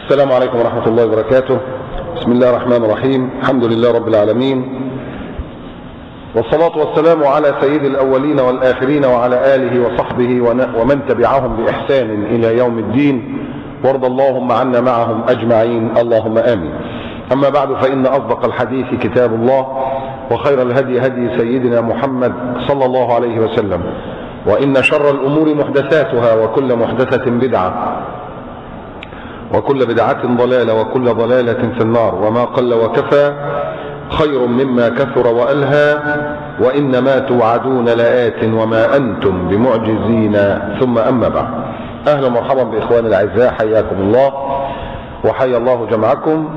السلام عليكم ورحمة الله وبركاته. بسم الله الرحمن الرحيم. الحمد لله رب العالمين، والصلاة والسلام على سيد الأولين والآخرين وعلى آله وصحبه ومن تبعهم بإحسان إلى يوم الدين، وارض اللهم عنا معهم أجمعين، اللهم آمين. أما بعد، فإن أصدق الحديث كتاب الله، وخير الهدي هدي سيدنا محمد صلى الله عليه وسلم، وإن شر الأمور محدثاتها، وكل محدثة بدعة، وكل بدعة ضلالة، وكل ضلالة في النار. وما قل وكفى خير مما كثر وألهى، وإنما توعدون لآت وما أنتم بمعجزين. ثم أما بعد، أهلا ومرحبا بإخواني الأعزاء، حياكم الله وحيا الله جمعكم،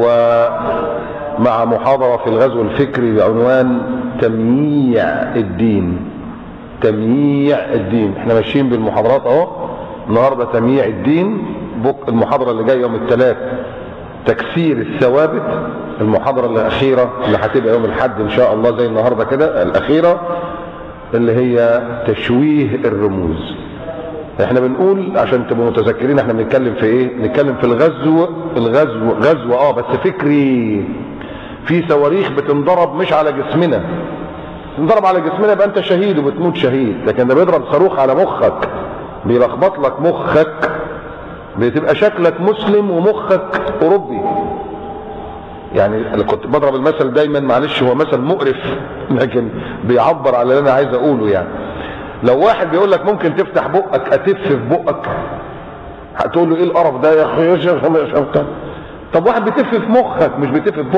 ومع محاضرة في الغزو الفكري بعنوان تمييع الدين. تمييع الدين، احنا ماشيين بالمحاضرات اهو. النهارده تمييع الدين، المحاضرة اللي جايه يوم الثلاث تكسير الثوابت، المحاضرة الأخيرة اللي هتبقى يوم الأحد إن شاء الله زي النهارده كده الأخيرة، اللي هي تشويه الرموز. احنا بنقول عشان تبقوا متذكرين احنا بنتكلم في ايه؟ بنتكلم في غزو بس فكري. في صواريخ بتنضرب مش على جسمنا، تنضرب على جسمنا يبقى انت شهيد وبتموت شهيد، لكن ده بيضرب صاروخ على مخك، بيلخبط لك مخك، بتبقى شكلك مسلم ومخك اوروبي. يعني اللي كنت بضرب المثل دايما، معلش هو مثل مقرف لكن بيعبر على اللي انا عايز اقوله. يعني لو واحد بيقول لك ممكن تفتح بقك اتف في بقك، هتقول له ايه القرف ده يا اخي؟ طب واحد بيتف في مخك مش بيتف في بقك.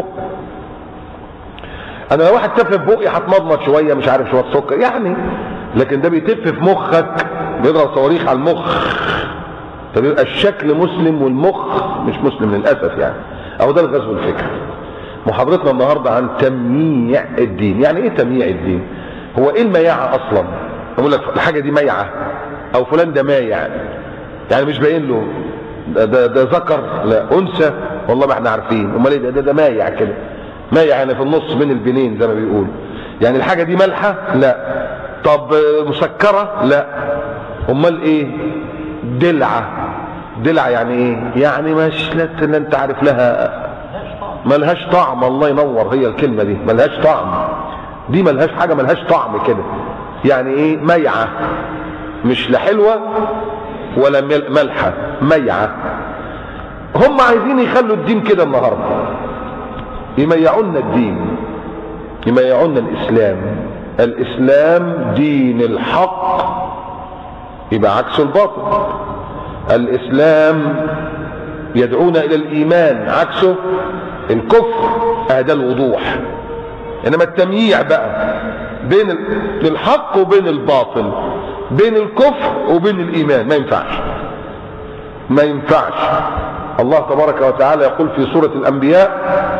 انا لو واحد تف في بقي هتمضمض شويه، مش عارف شويه سكر يعني، لكن ده بيتف في مخك، بيضرب صواريخ على المخ، فبيبقى الشكل مسلم والمخ مش مسلم للاسف. يعني او ده الغزو الفكري. محاضرتنا النهارده عن تمييع الدين. يعني ايه تمييع الدين؟ هو ايه المياعه اصلا؟ اقول لك الحاجه دي ميعه، او فلان ده مايع، يعني مش باين له ده ذكر لا انثى، والله ما احنا عارفين. امال ايه ده مايع كده، مايع يعني في النص بين البنين زي ما بيقول. يعني الحاجه دي مالحه؟ لا. طب مسكره؟ لا. امال ايه؟ دلعه. دلع يعني ايه؟ يعني مش لا انت عارف لها، ملهاش طعم. الله ينور، هي الكلمه دي ملهاش طعم. دي ملهاش حاجه، ملهاش طعم كده. يعني ايه؟ ميعه، مش لا حلوه ولا ملحه، ميعه. هم عايزين يخلوا الدين كده النهارده، يميعونا الدين، يميعونا الاسلام. الاسلام دين الحق، يبقى عكس الباطل. الاسلام يدعونا الى الايمان، عكسه الكفر. هذا الوضوح. انما التمييع بقى بين الحق وبين الباطل، بين الكفر وبين الايمان، ما ينفعش، ما ينفعش. الله تبارك وتعالى يقول في سورة الانبياء: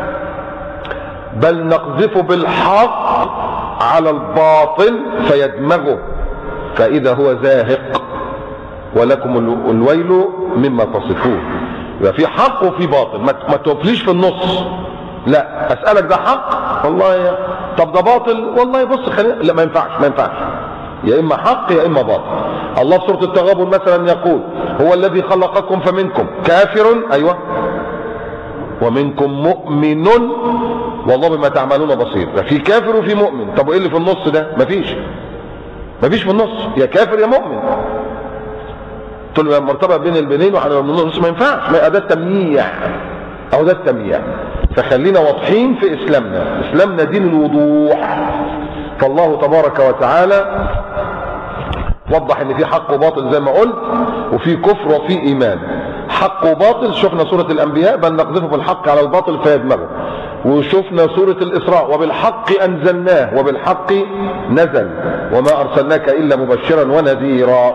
بل نقذف بالحق على الباطل فيدمغه فاذا هو زاهق ولكم الويل مما تصفون. يبقى في حق وفي باطل، ما توفليش في النص. لا، اسالك ده حق والله، طب ده باطل والله، بص خلينا، لا ما ينفعش، ما ينفعش. يا اما حق يا اما باطل. الله في سوره التغابن مثلا يقول: هو الذي خلقكم فمنكم كافر، ايوه، ومنكم مؤمن والله بما تعملون بصير. في كافر وفي مؤمن. طب وايه اللي في النص ده؟ مفيش في النص، يا كافر يا مؤمن. تقول له مرتبه بين البنين وحنا من النص، ما ينفعش. ده التمييع، او ده التمييع. فخلينا واضحين في اسلامنا. اسلامنا دين الوضوح. فالله تبارك وتعالى وضح ان في حق وباطل زي ما قلت، وفي كفر وفي ايمان. حق وباطل شفنا سورة الانبياء: بل نقذف بالحق على الباطل فيدمغه. وشفنا سورة الاسراء: وبالحق انزلناه وبالحق نزل وما ارسلناك الا مبشرا ونذيرا.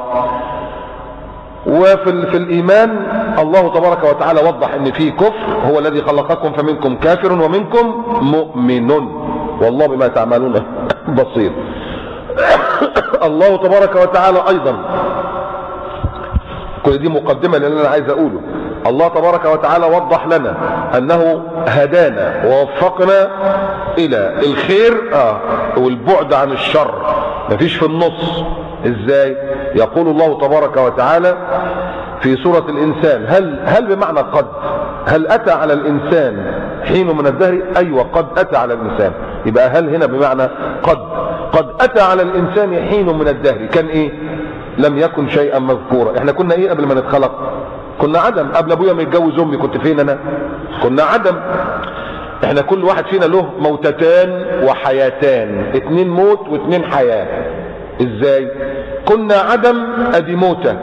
وفي الايمان الله تبارك وتعالى وضح ان في كفر: هو الذي خلقكم فمنكم كافر ومنكم مؤمن والله بما تعملون بصير. الله تبارك وتعالى ايضا، كل دي مقدمه للي انا عايز اقوله. الله تبارك وتعالى وضح لنا انه هدانا ووفقنا الى الخير والبعد عن الشر، مفيش في النص. ازاي؟ يقول الله تبارك وتعالى: في سورة الإنسان هل بمعنى قد، هل أتى على الإنسان حين من الدهر؟ أيوة قد أتى على الإنسان. يبقى هل هنا بمعنى قد أتى على الإنسان حين من الدهر. كان إيه؟ لم يكن شيئا مذكورا. احنا كنا إيه قبل ما نتخلق؟ كنا عدم. قبل أبويا ما يتجوز أمي كنت فين أنا؟ كنا عدم. احنا كل واحد فينا له موتتان وحياتان، 2 موت و2 حياة. ازاي؟ كنا عدم ادي موتة،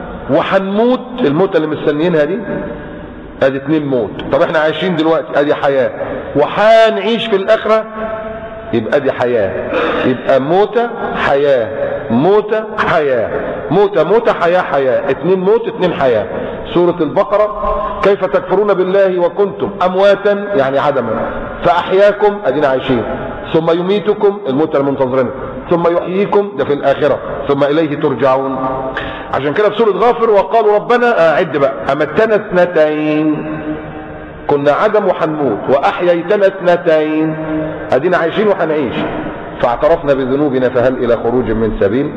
وحنموت الموتة اللي مستنيينها دي ادي 2 موت. طب احنا عايشين دلوقتي ادي حياة، وحنعيش في الاخرة يبقى ادي حياة. يبقى موتة حياة، موتة حياة، موتة حياة حياة، 2 موت 2 حياة. سورة البقرة كيف تكفرون بالله وكنتم امواتا يعني عدما فاحياكم ادينا عايشين، ثم يميتكم الموتى المنتظرين، ثم يحييكم ده في الاخرة، ثم اليه ترجعون. عشان كده في سورة غافر وقالوا ربنا عد بقى امتنا 2 كنا عدم وحنموت، واحييتنا 2 ادينا عايشين وحنعيش، فاعترفنا بذنوبنا فهل الى خروج من سبيل.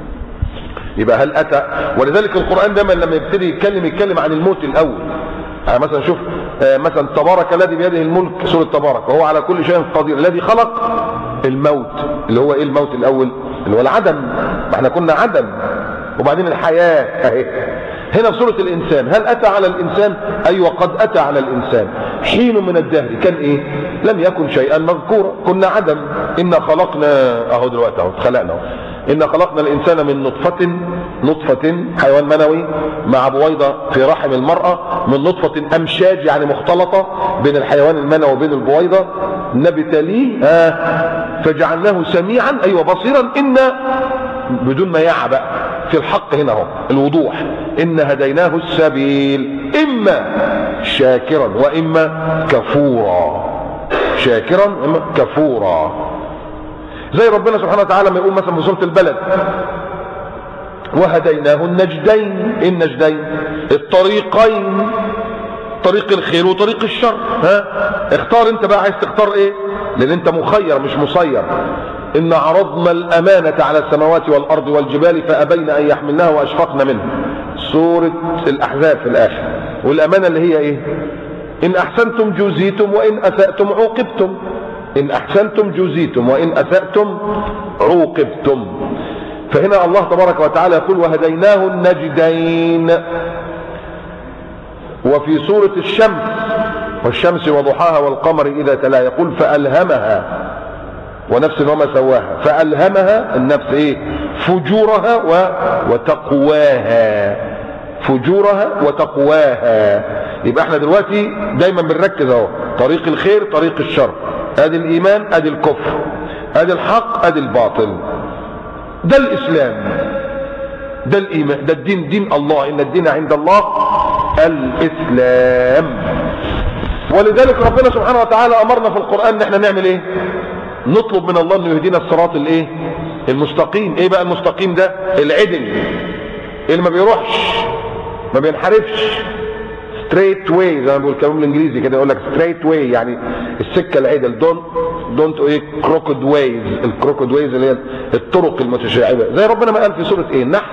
يبقى هل اتى. ولذلك القرآن دايما لما يبتدي يتكلم عن الموت الاول. يعني مثلا شوف مثلا تبارك الذي بيده الملك، سورة تبارك، وهو على كل شيء قدير، الذي خلق الموت. اللي هو ايه الموت الاول؟ اللي هو العدم. ما احنا كنا عدم، وبعدين الحياة اهي. هنا في سورة الانسان هل اتى على الانسان؟ ايوه قد اتى على الانسان حين من الدهر كان ايه؟ لم يكن شيئا مذكورا. كنا عدم. انا خلقنا اهو دلوقتي اهو اتخلقنا اهو. إنا خلقنا الإنسان من نطفة حيوان منوي مع بويضة في رحم المرأة، من نطفة أمشاج يعني مختلطة بين الحيوان المنوي وبين البويضة، نبتليه فجعلناه سميعا أيوة بصيرا. إنا بدون ما يعبأ في الحق هنا هو الوضوح، إن هديناه السبيل إما شاكرا وإما كفورا. شاكرا إما كفورا. زي ربنا سبحانه وتعالى ما يقول مثلا في سورة البلد وهديناه النجدين. النجدين الطريقين، طريق الخير وطريق الشر. اختار انت بقى، عايز تختار ايه؟ لان انت مخير مش مسير. ان عرضنا الامانة على السماوات والارض والجبال فابين ان يحملناها واشفقن منها. سورة الاحزاب في الاخر. والامانة اللي هي ايه؟ ان احسنتم جزيتم وان اسأتم عوقبتم. إن أحسنتم جزيتم وإن أسأتم عوقبتم. فهنا الله تبارك وتعالى يقول وهديناه النجدين. وفي سورة الشمس والشمس وضحاها والقمر إذا تلا يقول فألهمها ونفس وما سواها. فألهمها النفس إيه؟ فجورها وتقواها. فجورها وتقواها. يبقى احنا دلوقتي دايما بنركز اهو، طريق الخير طريق الشر، ادي الايمان ادي الكفر، ادي الحق ادي الباطل. ده الاسلام، ده الايمان، ده الدين، دين الله، ان الدين عند الله الاسلام. ولذلك ربنا سبحانه وتعالى امرنا في القرآن ان احنا نعمل ايه؟ نطلب من الله انه يهدينا الصراط الايه؟ المستقيم. ايه بقى المستقيم ده؟ العدل اللي ما بيروحش ما بينحرفش، straight way زي ما بيقول الكلام الانجليزي كده، يقول لك straight way يعني السكه العدل. don't ايه crooked ways. الكروكود ويز اللي هي الطرق المتشعبه، زي ربنا ما قال في سوره ايه؟ النحل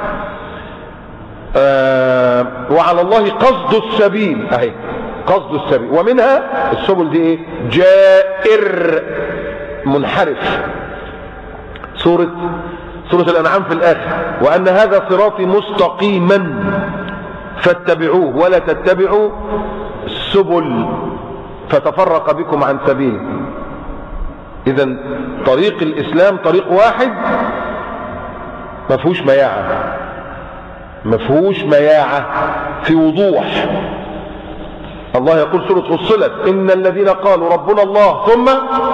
وعلى الله قصد السبيل. اهي قصد السبيل، ومنها السبل دي ايه؟ جائر منحرف. سوره الانعام في الاخر وان هذا صراطي مستقيما فاتبعوه ولا تتبعوا السبل فتفرق بكم عن سبيله. اذا طريق الاسلام طريق واحد ما فيهوش مياعة، ما فيهوش مياعة، في وضوح. الله يقول سورة فصلت ان الذين قالوا ربنا الله ثم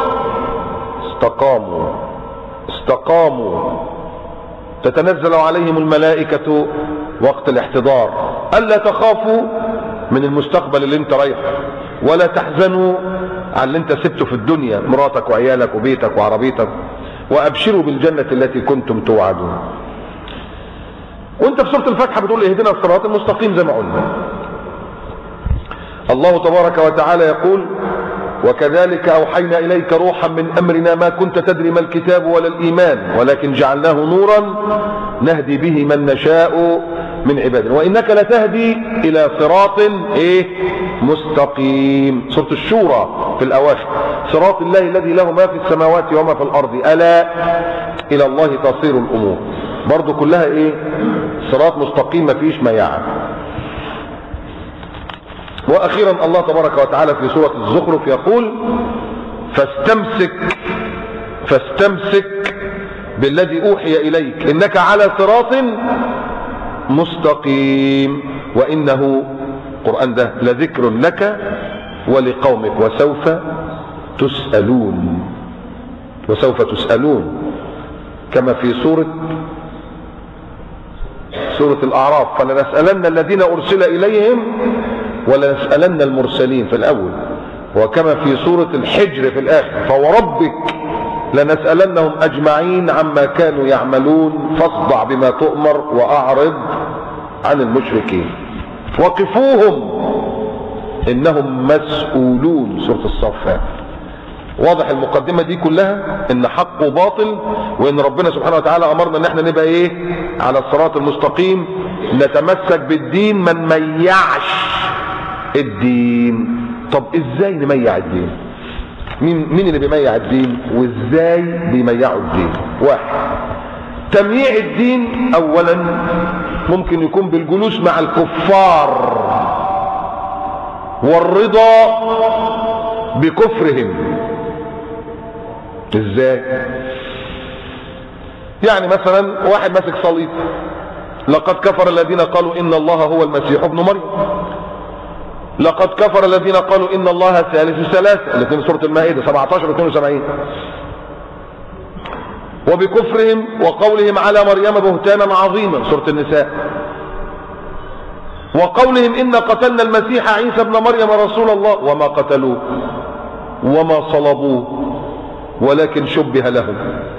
استقاموا تتنزل عليهم الملائكة وقت الاحتضار ألا تخافوا من المستقبل اللي انت رايحه، ولا تحزنوا على اللي انت سبته في الدنيا، مراتك وعيالك وبيتك وعربيتك، وأبشروا بالجنة التي كنتم توعدون. وانت في سورة الفاتحة بتقول اهدنا الصراط المستقيم زي ما قلنا. الله تبارك وتعالى يقول وكذلك أوحينا إليك روحا من أمرنا ما كنت تدري ما الكتاب ولا الإيمان ولكن جعلناه نورا نهدي به من نشاء من عبادنا، وإنك لتهدي إلى صراط مستقيم. سورة الشورى في الأواخر، صراط الله الذي له ما في السماوات وما في الأرض ألا إلى الله تصير الأمور. برضو كلها صراط مستقيم، ما فيش مياعة. وأخيرا الله تبارك وتعالى في سورة الزخرف يقول فاستمسك بالذي أوحي إليك إنك على صراط مستقيم وإنه القرآن ده لذكر لك ولقومك وسوف تسألون كما في سورة الأعراف فلنسألن الذين أرسل إليهم ولنسألن المرسلين في الأول، وكما في سورة الحجر في الآخر فوربك لنسألنهم أجمعين عما كانوا يعملون فاصدع بما تؤمر وأعرض عن المشركين وقفوهم إنهم مسؤولون. سورة الصفات. واضح المقدمة دي كلها ان حق وباطل، وان ربنا سبحانه وتعالى امرنا ان احنا نبقى على الصراط المستقيم، نتمسك بالدين ما نميعش الدين. طب ازاي نميع الدين؟ مين اللي بيميع الدين وازاي بيميعوا الدين؟ واحد، تمييع الدين اولا ممكن يكون بالجلوس مع الكفار والرضا بكفرهم. ازاي؟ يعني مثلا واحد ماسك صليب، لقد كفر الذين قالوا ان الله هو المسيح ابن مريم، لقد كفر الذين قالوا ان الله ثالث ثلاثة، الاثنين سورة المائدة 17 و 72. وبكفرهم وقولهم على مريم بهتانا عظيما سورة النساء، وقولهم إن قتلنا المسيح عيسى ابن مريم رسول الله وما قتلوه وما صلبوه ولكن شبه لهم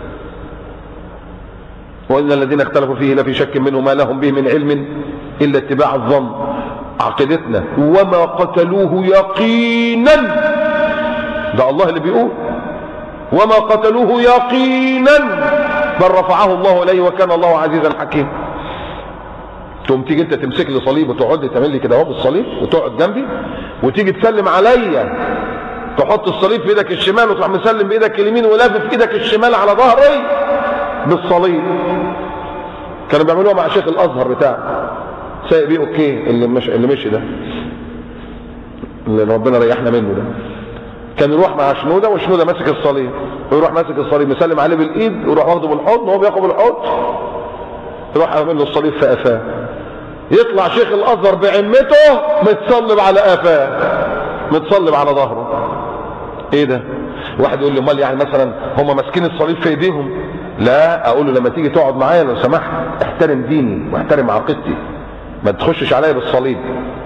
وإن الذين اختلفوا فيه لفي شك منه ما لهم به من علم إلا اتباع الظن. عقيدتنا وما قتلوه يقينا، ده الله اللي بيقول وما قتلوه يقينا بل رفعه الله إليه وكان الله عزيزا حكيما. تقوم تيجي انت تمسك لي صليب وتقعد تعمل لي كده اهو بالصليب وتقعد جنبي وتيجي تسلم عليا، تحط الصليب في ايدك الشمال وتروح مسلم بايدك اليمين ولافف ايدك الشمال على ظهري بالصليب. كانوا بيعملوها مع شيخ الازهر بتاعه سايق بيه اوكي اللي مشي ده اللي ربنا ريحنا منه ده، كان يروح مع شنوده وشنوده ماسك الصليب ويروح ماسك الصليب مسلم عليه بالايد ويروح واخده بالحضن وهو بياخد بالحضن يروح يعمل له الصليب في قفاه، يطلع شيخ الازهر بعمته متصلب على قفاه متصلب على ظهره. ايه ده؟ واحد يقول لي امال يعني مثلا هم ماسكين الصليب في ايديهم؟ لا، اقول له لما تيجي تقعد معايا لو سمحت احترم ديني واحترم عقيدتي، ما تخشش عليا بالصليب،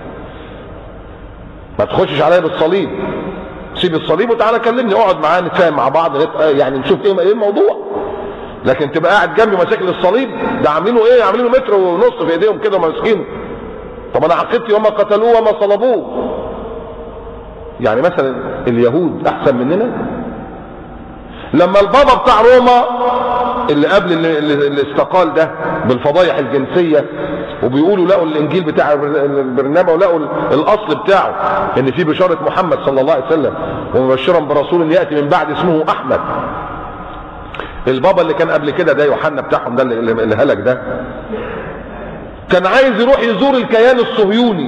ما تخشش عليا بالصليب، سيب الصليب وتعالى كلمني، اقعد معايا نتفاهم مع بعض يعني نشوف ايه الموضوع. لكن تبقى قاعد جنبي ماسك لي الصليب، ده عاملينه ايه؟ عاملينه متر ونص في ايديهم كده وماسكينه. طب انا عقيدتي وما قتلوه وما صلبوه. يعني مثلا اليهود احسن مننا؟ لما البابا بتاع روما اللي قبل اللي استقال ده بالفضايح الجنسيه وبيقولوا لقوا الانجيل بتاع برنابا ولقوا الاصل بتاعه ان في بشاره محمد صلى الله عليه وسلم ومبشرا برسول ياتي من بعد اسمه احمد. البابا اللي كان قبل كده ده يوحنا بتاعهم ده اللي هلك ده كان عايز يروح يزور الكيان الصهيوني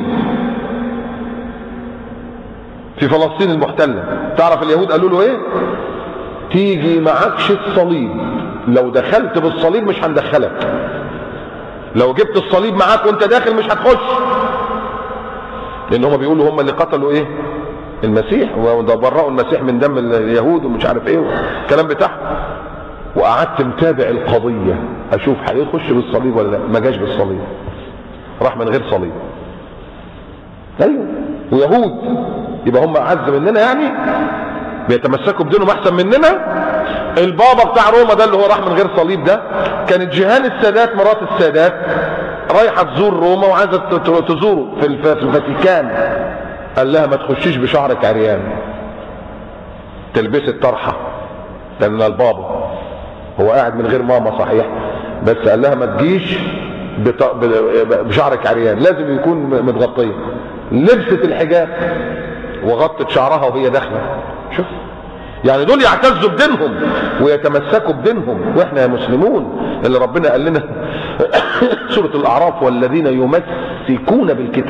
في فلسطين المحتله. تعرف اليهود قالوا له ايه؟ تيجي معكش الصليب، لو دخلت بالصليب مش هندخلك، لو جبت الصليب معاك وانت داخل مش هتخش، لان هم بيقولوا هم اللي قتلوا ايه؟ المسيح وبرأوا المسيح من دم اليهود ومش عارف ايه الكلام بتاعهم. وقعدت متابع القضيه اشوف هيخش بالصليب ولا لا، ما جاش بالصليب، راح من غير صليب. ايوه، ويهود يبقى هم اعز مننا يعني؟ بيتمسكوا بدينهم احسن مننا؟ البابا بتاع روما ده اللي هو راح من غير صليب ده، كانت جيهان السادات مرات السادات رايحه تزور روما وعايزه تزوره في الفاتيكان، قال لها ما تخشيش بشعرك عريان، تلبسي الطرحه، لان البابا هو قاعد من غير ماما صحيح، بس قال لها ما تجيش بشعرك عريان، لازم يكون متغطيه. لبست الحجاب وغطت شعرها وهي داخله. شوف يعني دول يعتزوا بدينهم ويتمسكوا بدينهم، واحنا يا مسلمون اللي ربنا قال لنا سورة الأعراف والذين يمسكون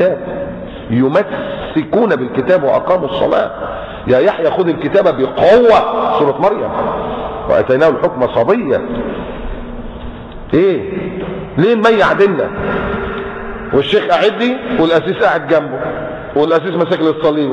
بالكتاب وأقاموا الصلاة. يا يحيى خذ الكتاب بقوة، سورة مريم، وأتيناه الحكم صبيا. ايه ليه نميع ديننا والشيخ قاعد لي والأسيس قاعد جنبه والأسيس ماسك لي الصليب؟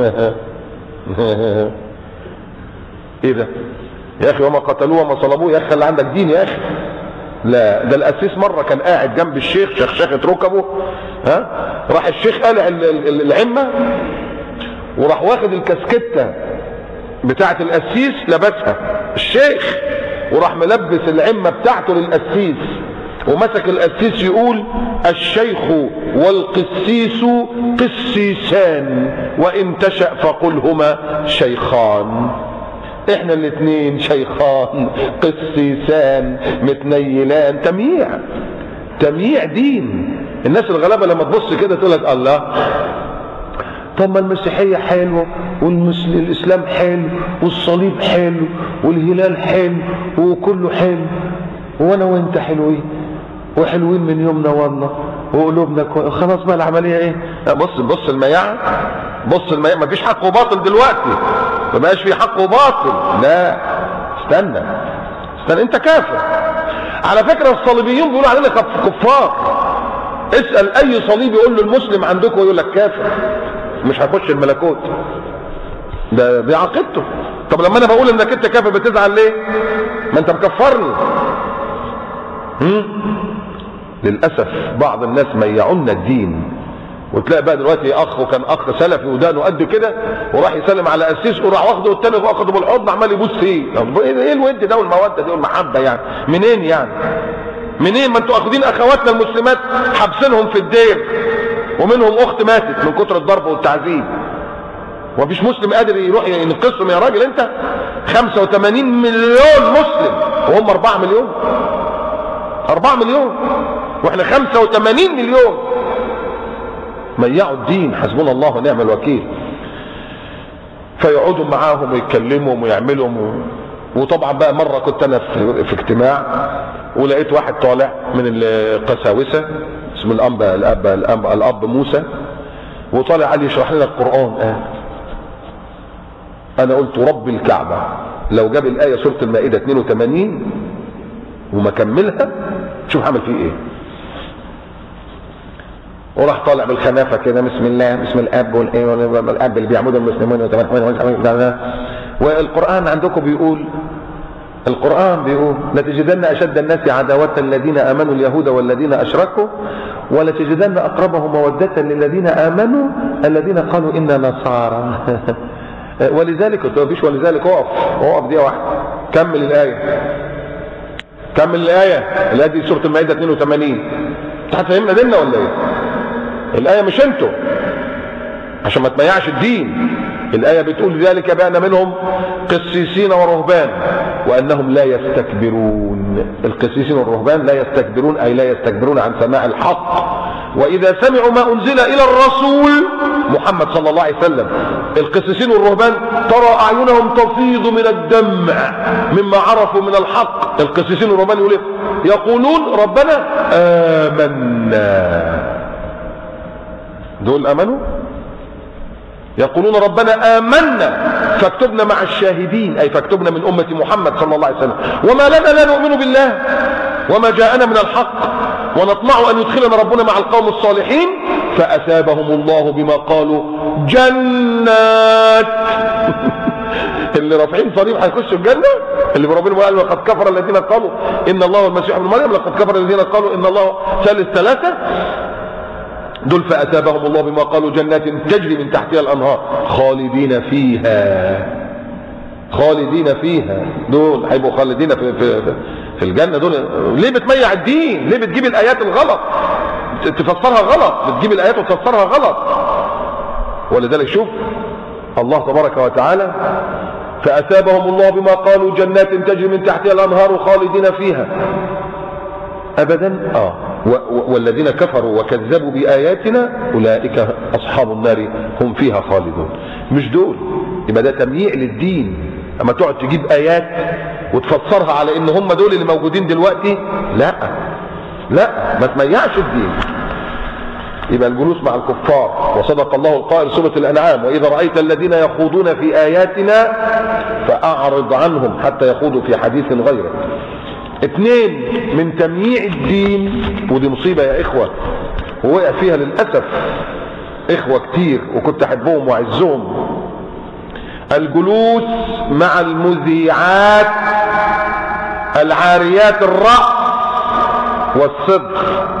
ايه ده يا اخي؟ وما قتلوه وما صلبوه. يا اخي اللي عندك دين يا اخي. لا ده الأسيس مرة كان قاعد جنب الشيخ شخشخة ركبه، راح الشيخ قلع العمة وراح واخد الكاسكتة بتاعة الأسيس لبسها الشيخ، وراح ملبس العمة بتاعته للأسيس، ومسك الأسيس يقول الشيخ والقسيس قسيسان وإن تشأ فقل هما شيخان. احنا الاثنين شيخان قسيسان متنيلان. تمييع دين. الناس الغلابة لما تبص كده تقول لك الله، طب ما المسيحية حلوة والإسلام حلو والصليب حلو والهلال حلو وكله حلو، وانا وانت حلوين وحلوين من يومنا والله وقلوبنا خلاص بقى العملية ايه؟ بص المياعة، مفيش حق وباطل دلوقتي، ما بقاش في حق وباطل. لا استنى انت كافر. على فكرة الصليبيين بيقولوا علينا كفار. اسأل اي صليب يقول له المسلم عندكم يقول لك كافر، مش هيخش الملكوت. ده عقيدته. طب لما انا بقول انك انت كافر بتزعل ليه؟ ما انت مكفرني. للاسف بعض الناس ميعونا الدين، وتلاقي بقى دلوقتي اخ وكان اخ سلفي ودانه قد كده وراح يسلم على قسيس وراح واخده والتاني واخده بالحضن عمال يبوس فيه. ايه الود ده والموده دي والمحبه يعني؟ منين يعني؟ منين؟ ما انتوا اخدين اخواتنا المسلمات حابسينهم في الدير، ومنهم اخت ماتت من كتر الضرب والتعذيب، ومفيش مسلم قادر يروح ينقذهم. يا راجل انت 85 مليون مسلم وهم 4 مليون، 4 مليون واحنا 85 مليون. ميعوا الدين، حسبنا الله ونعم الوكيل. فيقعدوا معاهم ويتكلموا ويعملوا وطبعا بقى مرة كنت انا في اجتماع ولقيت واحد طالع من القساوسة اسمه الاب موسى، وطالع قال لي يشرح لنا القرآن. انا قلت رب الكعبة لو جاب الآية سورة المائدة 82 وما كملها شوف هعمل فيه ايه. وراح طالع بالخنافة كده بسم الله بسم الاب والاب اللي بيعبدوا المسلمون والقرآن عندكم بيقول، القرآن بيقول لتجدن أشد الناس عداوة الذين آمنوا اليهود والذين أشركوا ولتجدن أقربهم مودة للذين آمنوا الذين قالوا إنا نصارى. ولذلك مفيش ولذلك اقف دي واحدة. كمل الآية الآية دي سورة المائدة 82. انت هتفهمنا ديننا ولا ايه؟ الآية مش انتوا عشان ما تميعش الدين. الآية بتقول ذلك بأن منهم قسيسين ورهبان وأنهم لا يستكبرون. القسيسين والرهبان لا يستكبرون، أي لا يستكبرون عن سماع الحق. وإذا سمعوا ما أنزل إلى الرسول محمد صلى الله عليه وسلم، القسيسين والرهبان ترى أعينهم تفيض من الدمع مما عرفوا من الحق. القسيسين والرهبان يقولون ربنا آمنا. دول آمنوا؟ يقولون ربنا آمنا فاكتبنا مع الشاهدين، أي فاكتبنا من أمة محمد صلى الله عليه وسلم. وما لنا لا نؤمن بالله وما جاءنا من الحق ونطمع أن يدخلنا ربنا مع القوم الصالحين فأثابهم الله بما قالوا جنات. اللي رافعين صليب هيخشوا الجنة، اللي ربنا قال لقد كفر الذين قالوا إن الله والمسيح ابن مريم، لقد كفر الذين قالوا إن الله ثالث ثلاثة. دول فأثابهم الله بما قالوا جنات تجري من تحتها الأنهار خالدين فيها. دول هيبقوا خالدين في الجنة. دول ليه بتميع الدين؟ ليه بتجيب الآيات الغلط تفسرها غلط؟ بتجيب الآيات وتفسرها غلط. ولذلك شوف الله تبارك وتعالى فأثابهم الله بما قالوا جنات تجري من تحتها الأنهار خالدين فيها أبدا. والذين كفروا وكذبوا بآياتنا أولئك أصحاب النار هم فيها خالدون. مش دول. يبقى ده تمييع للدين. اما تقعد تجيب آيات وتفسرها على ان هم دول اللي موجودين دلوقتي، لا ما تميعش الدين. يبقى الجلوس مع الكفار. وصدق الله القائل سورة الأنعام: وإذا رأيت الذين يخوضون في آياتنا فأعرض عنهم حتى يخوضوا في حديث غيره. 2 من تمييع الدين، ودي مصيبة يا إخوة ووقع فيها للأسف إخوة كتير وكنت أحبهم وأعزهم: الجلوس مع المذيعات العاريات الرأس والصدر.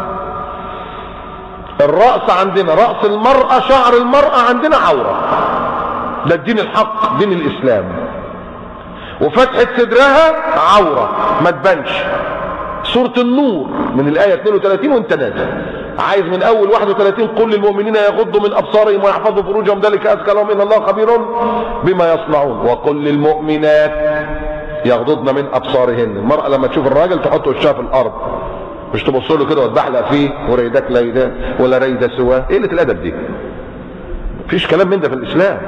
الرأس عندنا رأس المرأة، شعر المرأة عندنا عورة، ده الدين الحق دين الإسلام. وفتحة صدرها عورة ما تبانش. سورة النور من الآية 32 وانت نازل، عايز من أول 31: قل للمؤمنين يغضوا من أبصارهم ويحفظوا فروجهم ذلك أزكى لهم إن الله خبير بما يصنعون. وقل للمؤمنات يغضضن من أبصارهن. المرأة لما تشوف الراجل تحط وشها في الأرض، مش تبص له كده وتبحلق فيه وريدك ليدا ولا ريدا سواه. ايه قلة الادب دي؟ مفيش كلام من ده في الاسلام.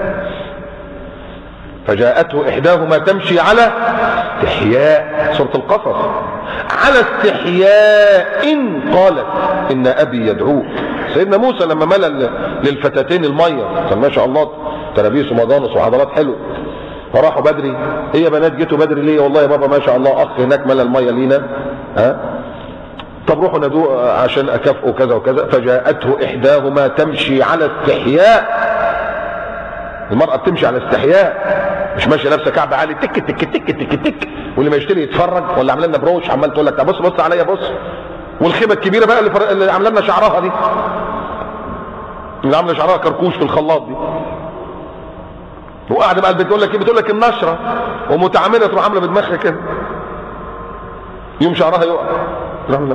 فجاءته احداهما تمشي على استحياء، سورة القصص، على استحياء قالت ان ابي يدعوك. سيدنا موسى لما ملى للفتاتين الميه، كان ما شاء الله ترابيس ومضانس وعضلات حلوه، فراحوا بدري: ايه يا بنات جيتوا بدري ليه؟ والله يا بابا ما شاء الله اخ هناك ملى الميه لينا، طب روحوا نادوه عشان اكافئوا كذا وكذا. فجاءته احداهما تمشي على استحياء. المرأة بتمشي على استحياء، مش ماشيه لابسه كعب عالي تك تك تك تك تك، واللي ما يشتري يتفرج، ولا عامله لنا بروش عمال تقول لك بص بص عليا بص، والخيبه الكبيره بقى اللي عامله لنا شعرها دي، اللي عامله شعرها كركوش في الخلاط دي، وقاعده بقى بتقول لك ايه؟ بتقول لك النشره، ومتعامله تروح عامله بدماغها كده، يوم شعرها يقع رحمة.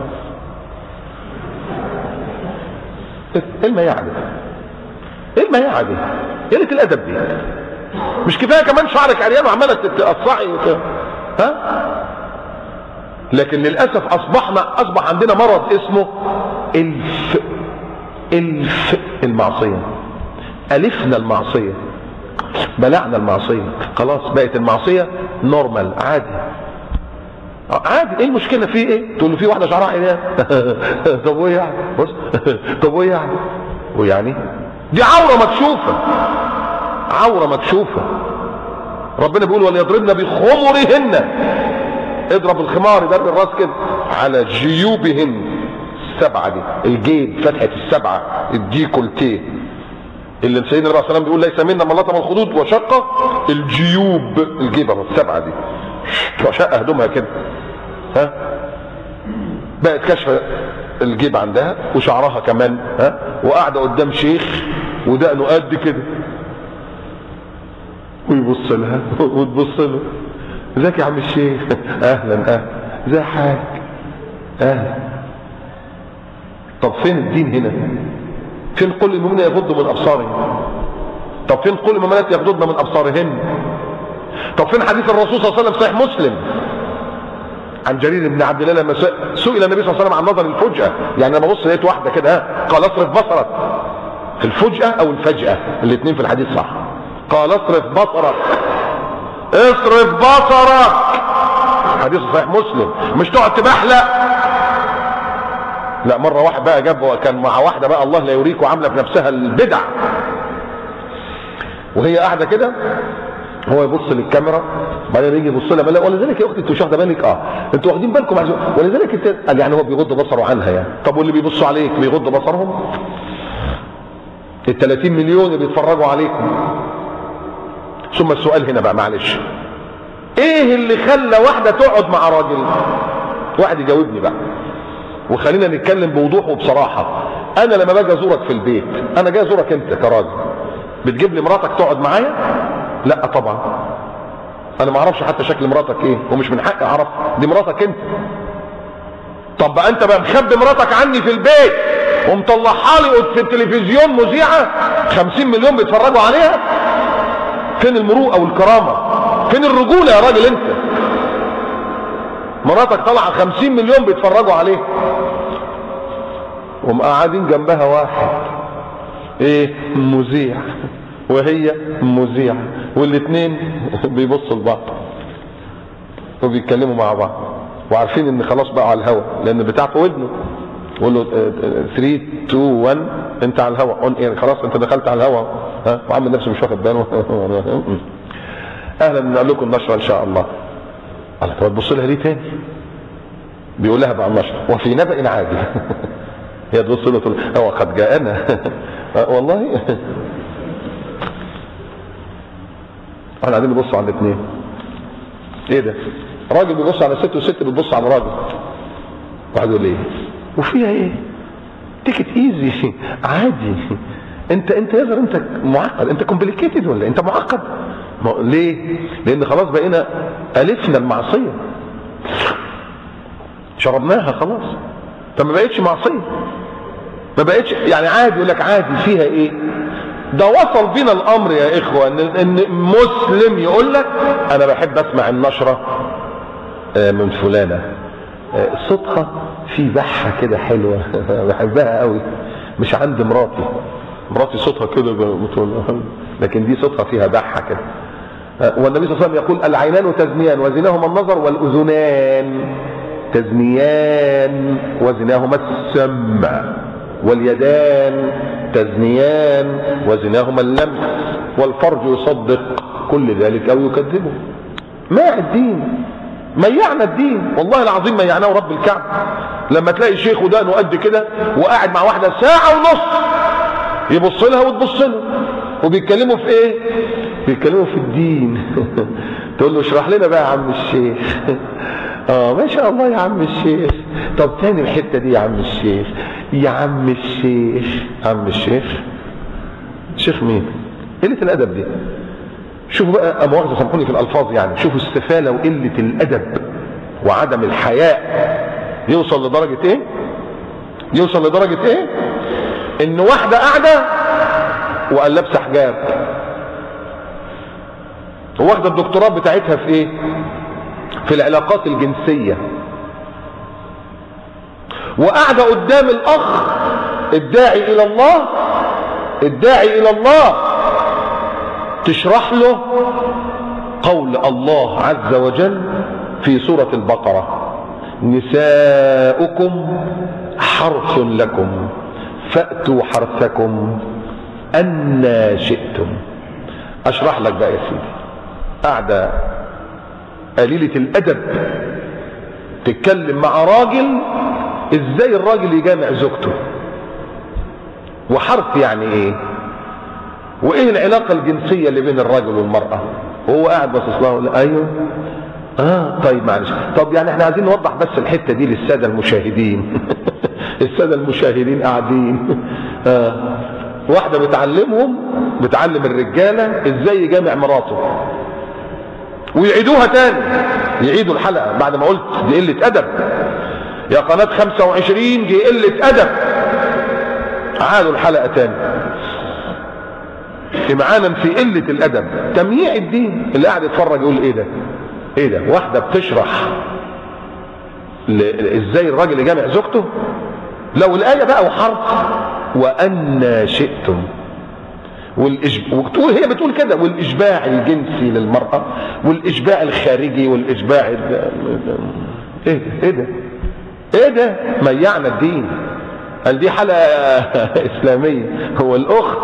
ايه المياعة دي؟ ايه المياعة دي؟ قلة الادب دي. مش كفايه كمان شعرك عريان وعماله تقصعي لكن للاسف اصبح عندنا مرض اسمه المعصيه. الفنا المعصيه، بلعنا المعصيه، خلاص بقت المعصيه نورمال، عادي. ايه المشكله فيه؟ ايه تقول له في واحده شعرها عريان طب وايه يعني؟ بص طب وايه يعني؟ ويعني دي عوره مكشوفه، عوره مكشوفه. ربنا بيقول: وليضربن بخمرهن. اضرب الخمار ده بالراس كده على جيوبهن. السبعه دي الجيب، فتحه السبعه، الديكولتيه، اللي سيدنا النبي صلى الله عليه وسلم بيقول: ليس منا من لطم الخدود وشق الجيوب. الجيبه السبعه دي شق هدومها كده، بقت كشفه الجيب عندها وشعرها كمان، وقاعده قدام شيخ ودقنه قد كده، ويبص لها وتبص له: ازيك يا عم الشيخ؟ اهلا ازي حالك؟ اهلا. طب فين الدين هنا؟ فين قل للمؤمنين يغضوا من ابصارهم؟ طب فين قل للمؤمنات يغضضن من ابصارهن؟ طب فين حديث الرسول صلى الله عليه وسلم صحيح مسلم عن جرير بن عبد الله لما سئل النبي صلى الله عليه وسلم عن نظر الفجأة؟ يعني انا ببص لقيت واحده كده، قال: اصرف بصرك. الفجأة او الفجأة الاثنين في الحديث صح. قال: اصرف بصرك، اصرف بصرك. حديث صحيح مسلم. مش تقعد تبحلق. لا، مره واحد بقى جاب، كان مع واحده بقى الله لا يوريك، وعامله في نفسها البدع، وهي قاعده كده، هو يبص للكاميرا، بعدين يجي يبص لها: ولذلك يا اختي انتوا مش واخده بالك؟ انتوا واخدين بالكم، ولذلك انت، قال يعني هو بيغض بصره عنها يعني. طب واللي بيبصوا عليك بيغض بصرهم؟ ال 30 مليون اللي بيتفرجوا عليكم. ثم السؤال هنا بقى، معلش، ايه اللي خلى واحده تقعد مع راجل؟ واحد يجاوبني بقى، وخلينا نتكلم بوضوح وبصراحه. انا لما باجي ازورك في البيت، انا جاي ازورك انت كراجل، بتجيب لي مراتك تقعد معايا؟ لا طبعا، انا ما اعرفش حتى شكل مراتك ايه، ومش من حقي اعرف، دي مراتك انت. طب بقى انت بقى مخبي مراتك عني في البيت ومطلعها لي في التلفزيون مذيعه 50 مليون بيتفرجوا عليها؟ فين المروءه والكرامه؟ فين الرجوله يا راجل انت؟ مراتك طالعه 50 مليون بيتفرجوا عليها، ومقعدين جنبها واحد ايه مذيع وهي مذيعة، والاثنين بيبصوا لبعض وبيتكلموا مع بعض وعارفين ان خلاص بقى على الهوا، لان بتاع في ودنه يقول له 3 2 1 انت على الهوا اون اير، خلاص انت دخلت على الهوا ها، وعامل نفسه مش واخد باله. اهلا نقول لكم النشره ان شاء الله. قال طب تبص لها ليه تاني؟ بيقول لها بقى النشره وفي نبأ عاجل. هي تبص له تقول هو قد جاءنا. والله احنا قاعدين نبص على الاثنين. ايه ده؟ راجل بيبص على ست وست بتبص على راجل. واحد يقول ايه؟ وفيها ايه؟ تيكت ايزي عادي. انت يظهر انت معقد، انت كومبليكيتد ولا انت معقد؟ ليه؟ لان خلاص بقينا الفنا المعصيه، شربناها خلاص، فما بقتش معصيه، ما بقتش يعني عادي. يقول لك عادي فيها ايه؟ ده وصل بينا الامر يا اخوه ان مسلم يقول لك انا بحب اسمع النشره من فلانه، صوتها في بحه كده حلوه بحبها قوي، مش عند مراتي صوتها كده بتقول، لكن دي صوتها فيها بحه كده. والنبي صلى الله عليه وسلم يقول العينان تزنيان وزناهما النظر، والاذنان تزنيان وزناهما السمع، واليدان تزنيان وزناهما اللمس، والفرج يصدق كل ذلك او يكذبه. ماع الدين، ميعنا الدين والله العظيم، ميعناه رب الكعب. لما تلاقي شيخ ودانه قد كده وقاعد مع واحده ساعه ونص يبص لها وتبص له، وبيتكلموا في ايه؟ بيتكلموا في الدين. تقول له اشرح لنا بقى يا عم الشيخ. ما شاء الله يا عم الشيخ. طب تاني الحته دي يا عم الشيخ، يا عم الشيخ. عم الشيخ شيخ مين؟ قله الادب دي. شوفوا بقى مؤاخذه سامحوني في الالفاظ يعني، شوفوا السفاله وقله الادب وعدم الحياء يوصل لدرجه ايه؟ يوصل لدرجه ايه؟ ان واحده قاعده وقال لابسه حجاب، واخده الدكتوراه بتاعتها في ايه؟ في العلاقات الجنسيه، وقاعده قدام الاخ الداعي الى الله تشرح له قول الله عز وجل في سورة البقرة: نساؤكم حرث لكم فأتوا حرثكم أنى شئتم. أشرح لك بقى يا سيدي، قاعدة قليلة الأدب تتكلم مع راجل ازاي الراجل يجامع زوجته، وحرث يعني ايه، وايه العلاقة الجنسية اللي بين الراجل والمرأة، وهو قاعد باصص لها ويقول ايوه طيب معلش. طب يعني احنا عايزين نوضح بس الحتة دي للسادة المشاهدين. السادة المشاهدين قاعدين. واحدة بتعلم الرجالة ازاي يجامع مراته، ويعيدوها تاني، يعيدوا الحلقة بعد ما قلت دي قلة أدب يا قناة 25 دي قلة أدب، عادوا الحلقة تاني إمعانا في قلة الأدب، تمييع الدين. اللي قاعد يتفرج يقول ايه ده واحدة بتشرح ازاي الراجل يجامع زوجته. لو الآية بقى وحرف وأن شئتم هي بتقول كده، والإشباع الجنسي للمرأة والإشباع الخارجي والإشباع ايه ده ميعنا الدين. قال دي حلقة إسلامية. هو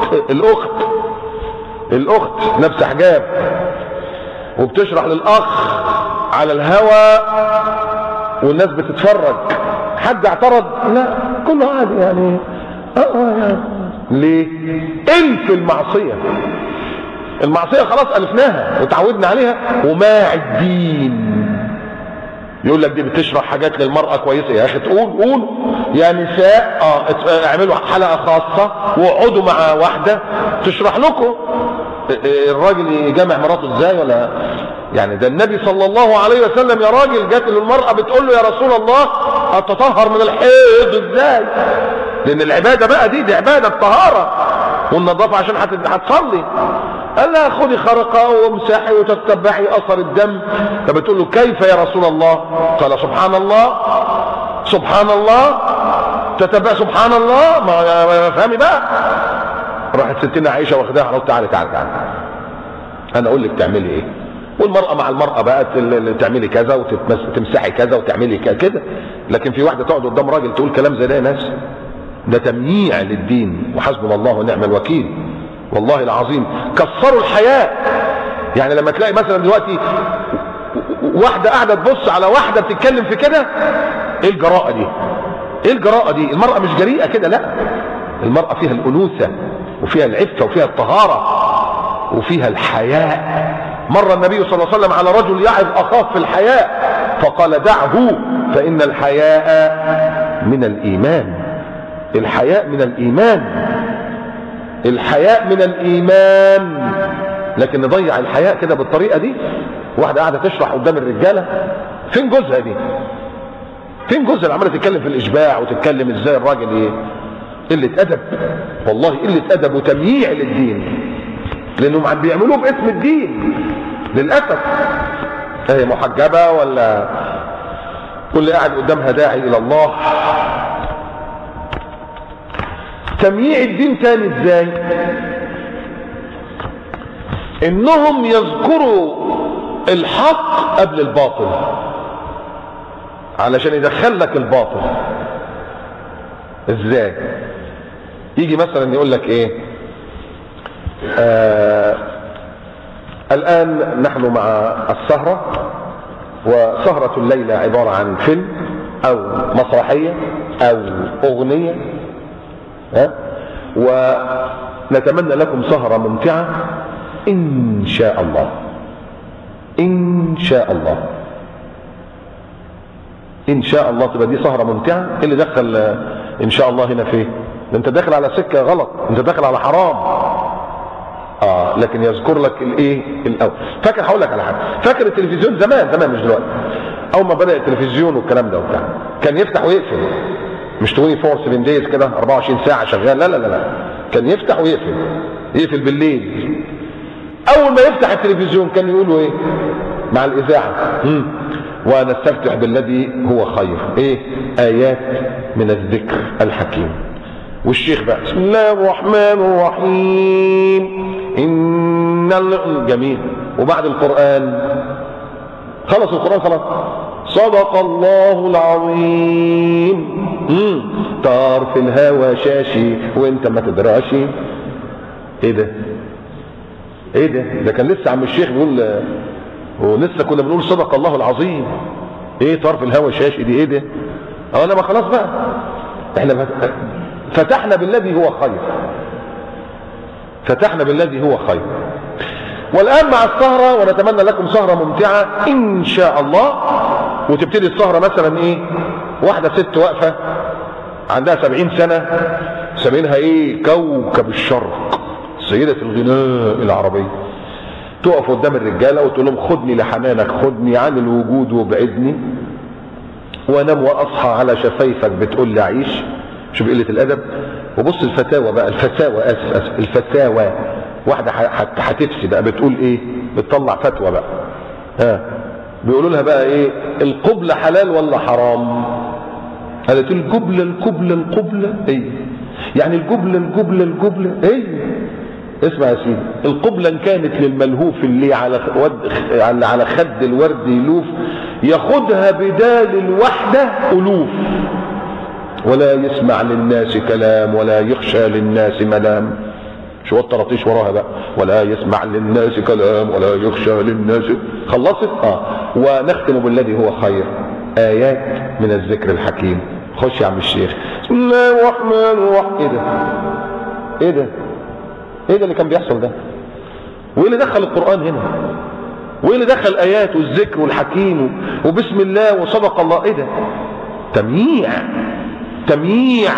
الأخت لابسة حجاب وبتشرح للأخ على الهوى والناس بتتفرج، حد اعترض؟ لا، كله عادي يعني. يعني ليه؟ الف المعصية خلاص ألفناها وتعودنا عليها. وماع الدين يقول لك دي بتشرح حاجات للمرأة كويسة. يا أخي قول يا نساء اعملوا حلقة خاصة واقعدوا مع واحدة تشرح لكم الراجل يجامع مراته ازاي، ولا يعني ده النبي صلى الله عليه وسلم يا راجل جات له المرأة بتقول له يا رسول الله اتطهر من الحيض ازاي؟ لان العبادة بقى دي عبادة الطهارة والنظافة عشان هتصلي. قال لها خذي خرقة وامسحي وتتبعي اثر الدم. فبتقول له كيف يا رسول الله؟ قال سبحان الله تتبع سبحان الله، ما فهمي بقى. راحت ستنا عائشه واخداها على تعالى تعالى تعالى انا اقول لك تعملي ايه. والمراه مع المراه بقى تعملي كذا وتمسحي كذا وتعملي كده. لكن في واحده تقعد قدام راجل تقول كلام زي ده يا ناس، ده تمييع للدين، وحسبنا الله ونعم الوكيل. والله العظيم كسروا الحياء. يعني لما تلاقي مثلا دلوقتي واحده قاعده تبص على واحده بتتكلم في كده، ايه الجراءه دي؟ ايه الجراءه دي؟ المراه مش جريئه كده، لا، المراه فيها الانوثه وفيها العفه وفيها الطهاره وفيها الحياء. مر النبي صلى الله عليه وسلم على رجل يعظ اخاه في الحياء فقال دعه فان الحياء من الايمان. الحياء من الايمان، الحياء من الايمان. لكن نضيع الحياء كده بالطريقه دي. واحده قاعده تشرح قدام الرجاله، فين جوزها دي؟ فين جوزها اللي عماله تتكلم في الاشباع وتتكلم ازاي الراجل ايه؟ قله ادب، والله قله ادب وتمييع للدين، لانهم عم بيعملوه باسم الدين للاسف. هي محجبه ولا كل قاعد قدامها داعي الى الله. تمييع الدين تاني ازاي؟ انهم يذكروا الحق قبل الباطل علشان يدخل لك الباطل. ازاي؟ يجي مثلا يقول لك ايه، الان نحن مع السهرة، وسهرة الليلة عبارة عن فيلم او مسرحية او اغنية، ونتمنى لكم سهرة ممتعة ان شاء الله. ان شاء الله، ان شاء الله تبقى دي سهرة ممتعة. ايه اللي دخل ان شاء الله هنا فيه؟ انت داخل على سكة غلط، انت داخل على حرام. لكن يذكر لك الايه الاول. فاكر هقول لك على حاجه، فاكر التلفزيون زمان مش دلوقتي، اول ما بدا التلفزيون والكلام ده وبتاع كان يفتح ويقفل، مش 24 7 دايز كده 24 ساعه شغال، لا لا لا، كان يفتح ويقفل، يقفل بالليل. اول ما يفتح التلفزيون كان يقولوا ايه مع الاذاعه؟ ونستفتح بالذي هو خير، ايه؟ ايات من الذكر الحكيم. والشيخ بقى بسم الله الرحمن الرحيم ان جميل. وبعد القرآن خلص القرآن خلاص، صدق الله العظيم، طار في الهوى شاشي وانت ما تدراشي. ايه ده؟ ايه ده؟ ده كان لسه عم الشيخ بيقول، ولسه كنا بنقول صدق الله العظيم. ايه طار في الهوى شاشي دي؟ ايه ده؟ انا ما خلاص بقى، احنا فتحنا بالذي هو خير، فتحنا بالذي هو خير. والآن مع السهرة، ونتمنى لكم سهرة ممتعة إن شاء الله. وتبتدي السهرة مثلا إيه؟ واحدة ست واقفة عندها 70 سنة، سمينها إيه؟ كوكب الشرق، سيدة الغناء العربي، تقف قدام الرجالة وتقول لهم خدني لحنانك، خدني عن الوجود وابعدني، وانام واصحى على شفايفك بتقول لي عيش. شوف قلة الأدب. وبص الفتاوى بقى، الفتاوى اسف الفتاوى، واحدة هتفسي بقى بتقول ايه؟ بتطلع فتوى بقى، بيقولوا لها بقى ايه؟ القبلة حلال ولا حرام؟ قالت القبلة ايه؟ يعني القبلة ايه؟ اسمع يا سيدي، القبلة ان كانت للملهوف اللي على خد الورد يلوف، ياخدها بدال الوحدة ألوف، ولا يسمع للناس كلام ولا يخشى للناس ملام. شو الطراطيش وراها بقى؟ ولا يسمع للناس كلام ولا يخشى للناس. خلصت؟ ونختم بالذي هو خير، آيات من الذكر الحكيم. خش يا عم الشيخ. بسم الله الرحمن الرحيم. ايه ده؟ ايه ده اللي كان بيحصل ده؟ وايه اللي دخل القرآن هنا؟ وايه اللي دخل الآيات والذكر والحكيم وبسم الله وصدق الله؟ ايه ده؟ تمييع.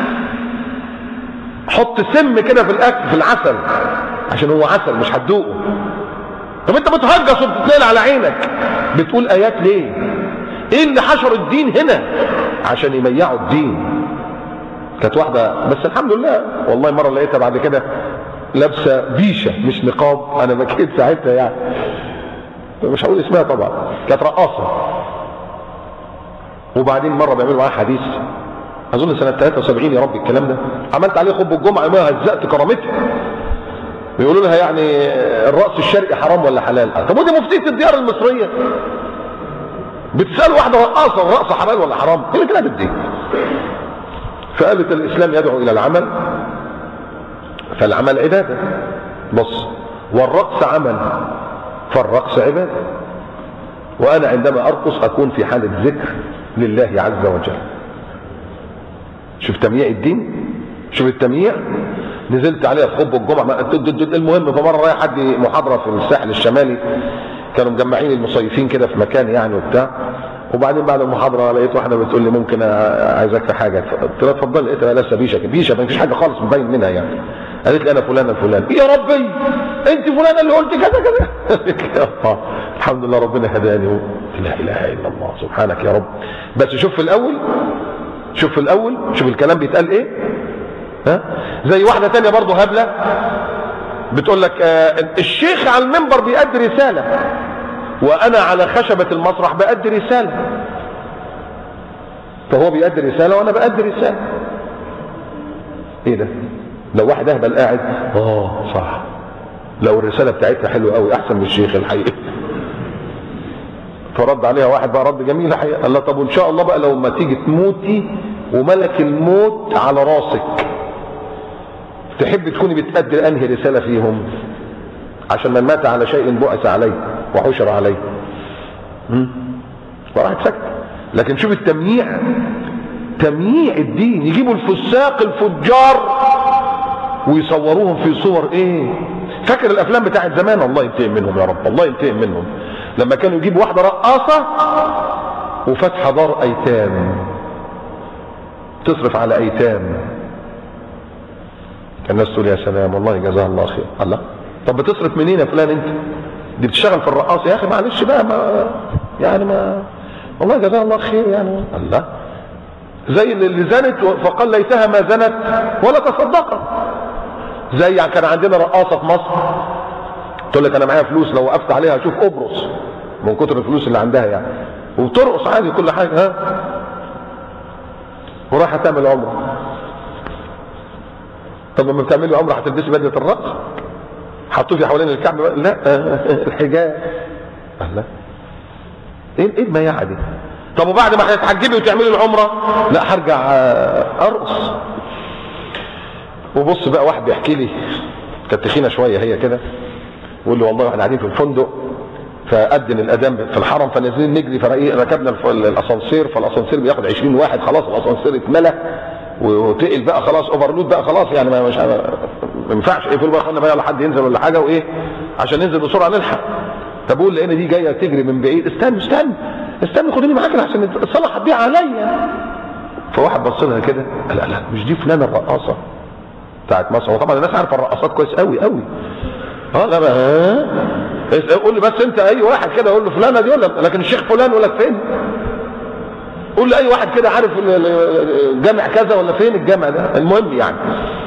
حط سم كده في الاكل، في العسل، عشان هو عسل مش هتدوقه. طب انت بتهجص وبتتنقل على عينك، بتقول ايات ليه؟ ايه اللي حشر الدين هنا؟ عشان يميعوا الدين. كانت واحده بس الحمد لله والله، مره لقيتها بعد كده لابسه بيشه مش نقاب، انا بكيت ساعتها يعني، مش هقول اسمها طبعا، كانت رقاصه. وبعدين مره بيعملوا معاها حديث اظن سنه 73 يا رب الكلام ده، عملت عليه خطبه الجمعه ما هزأت كرامتها. بيقولوا لها يعني الرأس الشرقي حرام ولا حلال؟ طب ودي مفتيه الديار المصريه بتسال واحده رقاصه الرأس حلال ولا حرام؟ ايه اللي كده بدي؟ فقالت الاسلام يدعو الى العمل، فالعمل عباده، بص، والرقص عمل، فالرقص عباده، وانا عندما ارقص اكون في حاله ذكر لله عز وجل. شوف تمييع الدين، شوف التمييع. نزلت عليها في خطبه الجمعه. المهم فمره رايح حد محاضره في الساحل الشمالي، كانوا مجمعين المصيفين كده في مكان يعني وبتاع، وبعدين بعد المحاضره لقيت واحده بتقول لي ممكن عايزاك في حاجه؟ قلت لها اتفضل. لقيتها لابسه بيشه ما فيش حاجه خالص مبين منها يعني. قالت لي انا فلانه الفلاني. يا ربي انت فلانه اللي قلت كذا كذا؟ قالت لي الحمد لله ربنا هداني. لا اله الا الله سبحانك يا رب. بس شوف في الاول، شوف الكلام بيتقال ايه. ها زي واحده ثانيه برضه هبله بتقول لك الشيخ على المنبر بيأدي رساله وانا على خشبه المسرح بأدي رساله. فهو بيأدي رساله وانا بأدي رساله. ايه ده؟ لو واحد اهبل قاعد صح، لو الرساله بتاعتها حلوه قوي احسن من الشيخ الحقيقه. فرد عليها واحد بقى رد جميل الحقيقه، قال لها طب وان شاء الله بقى لو ما تيجي تموتي وملك الموت على راسك تحب تكوني بتأدي انهي رساله فيهم؟ عشان من مات على شيء بعث عليه وحشر عليه. فراحت سكت. لكن شوف التمييع، تمييع الدين. يجيبوا الفساق الفجار ويصوروهم في صور ايه؟ فاكر الافلام بتاعت زمان؟ الله ينتقم منهم يا رب، الله ينتقم منهم. لما كانوا يجيبوا واحده رقاصه وفاتحه دار ايتام تصرف على ايتام، الناس تقول يا سلام والله جزاها الله خير. الله طب بتصرف منين يا فلان انت؟ دي بتشتغل في الرقاصه يا اخي معلش بقى، ما والله جزاها الله خير يعني. الله زي اللي زنت فقال ليتها ما زنت ولا تصدقت. زي يعني كان عندنا رقاصه في مصر تقول لك انا معايا فلوس لو وقفت عليها اشوف قبرص من كتر الفلوس اللي عندها يعني، وبترقص عادي كل حاجه. ورايحه تعمل عمره. طب لما بتعملي عمره هتلبسي بدله الرقص؟ حطوه في حوالين الكعبه؟ لا الحجاب. الله ايه المياعه دي؟ طب وبعد ما هتتحجبي وتعملي العمره؟ لا هرجع ارقص. وبص بقى واحد بيحكي لي، كانت تخينه شويه هي كده، ويقول لي والله واحنا قاعدين في الفندق فأذن الأذان في الحرم فنازلين نجري فركبنا الاسانسير، فالاسانسير بياخد 20 واحد، خلاص الاسانسير اتملى وتقل بقى خلاص، اوفرلود بقى خلاص يعني ما ينفعش. اقفلوا بقى خلينا بقى يلا حد ينزل ولا حاجه وايه عشان ننزل بسرعه نلحق. طب اقول لان دي جايه تجري من بعيد، استنى خدوني معاك عشان الصلاه هتضيع عليا. فواحد بص لها كده قال لا مش دي فلانه الرقاصه بتاعت مصر. وطبعا الناس عارفه الرقاصات كويس قوي قوي. لا بقى قول لي بس انت اي واحد كده قول له فلانه دي، ولا لكن الشيخ فلان يقول لك فين؟ قول لي اي واحد كده عارف الجامع كذا ولا فين الجامع ده. المهم يعني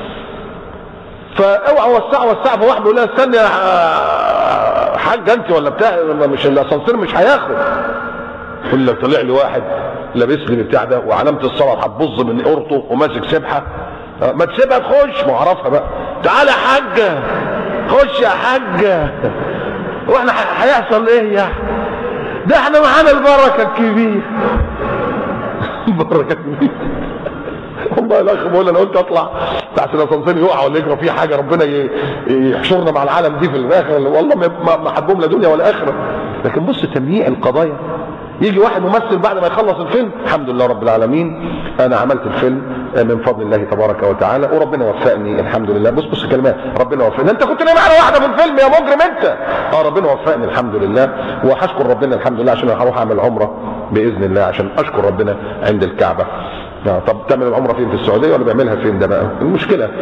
فاوعى وسع. فواحد يقول لها استني يا حاج انت ولا بتاع، مش الاسانسير مش هياخد. يقول لك طلع لي واحد لابس لي بتاع ده وعلامه الصلاه هتبظ من قرطه وماسك سبحه. ما تسيبها تخش، ما اعرفها بقى. تعالى يا حاجه خش يا حاجه. واحنا هيحصل ايه يعني؟ ده احنا معانا البركه الكبيره. البركه الكبيره. والله الاخ بقول انا قلت اطلع تحت الاسانسير يقع ولا يجرى فيه حاجه، ربنا يحشرنا مع العالم دي في الاخره. والله ما حبهم لا دنيا ولا اخره. لكن بص تمييع القضايا. يجي واحد ممثل بعد ما يخلص الفيلم الحمد لله رب العالمين انا عملت الفيلم من فضل الله تبارك وتعالى وربنا وفقني الحمد لله. بص كلمات ربنا وفقني. انت كنت نايم على واحده في الفيلم يا مجرم انت. ربنا وفقني الحمد لله وهشكر ربنا الحمد لله عشان هروح اعمل عمره باذن الله عشان اشكر ربنا عند الكعبه. طب تعمل العمره فين؟ في السعوديه ولا بيعملها فين؟ ده بقى المشكله.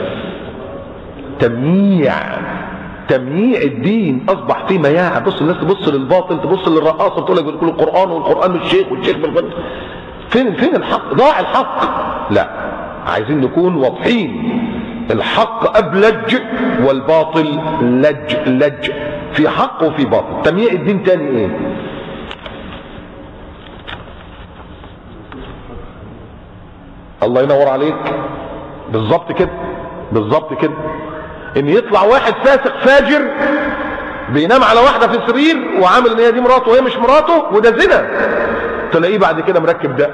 تمييع الدين اصبح فيه مياعه. بص الناس تبص للباطل، تبص للرقاصه تقول لك كل القران والقران الشيخ والشيخ بالفضل. فين الحق؟ ضاع الحق. لا عايزين نكون واضحين. الحق ابلج والباطل لج. في حق وفي باطل. تمييع الدين تاني ايه؟ الله ينور عليك، بالظبط كده، بالظبط كده. ان يطلع واحد فاسق فاجر بينام على واحده في سرير وعامل ان هي دي مراته وهي مش مراته، وده زنا، تلاقيه بعد كده مركب دقن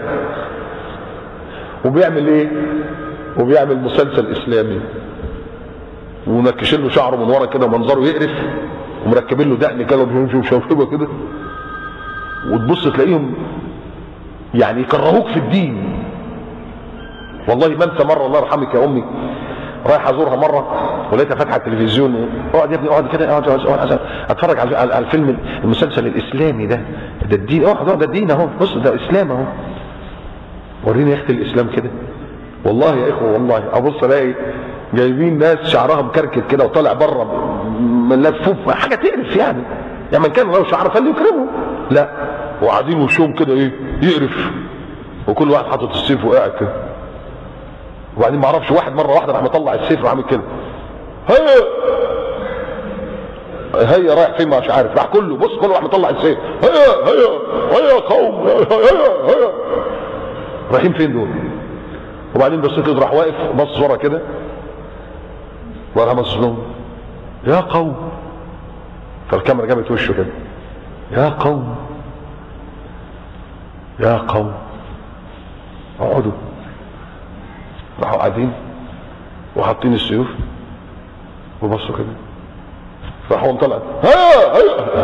وبيعمل ايه؟ وبيعمل مسلسل اسلامي ومنكشين له شعره من ورا كده ومنظره يقرف ومركبين له دقن كده وشوشبه كده، وتبص تلاقيهم يعني يكرهوك في الدين. والله ما انسى مره، الله يرحمك يا امي، رايح ازورها مره ولقيتها فاتحه التلفزيون، اقعد يا ابني اقعد كده، اقعد اتفرج على الفيلم المسلسل الاسلامي ده الدين، اقعد ده الدين اهو، بص ده اسلام اهو، وريني يا اختي الاسلام كده. والله يا اخوه والله ابص الاقي جايبين ناس شعرها مكركب كده وطالع بره ملفوف، حاجه تقرف يعني من كان له شعر فليكرمه، لا وقاعدين وشهم كده ايه يقرف، وكل واحد حاطط السيف وقاعد كده. وبعدين ما اعرفش واحد مره واحده راح مطلع السيف وعامل كده، هيا رايح فين مش عارف، راح كله بص كله راح مطلع السيف، هيا قوم، هيا رايحين فين دول؟ وبعدين بص كده راح واقف بص ورا كده وراح بص لهم، يا قوم، فالكاميرا جابت وشه كده، يا قوم يا قوم اقعدوا. راحوا قاعدين وحاطين السيوف وبصوا كده، راحوا طلعت هيا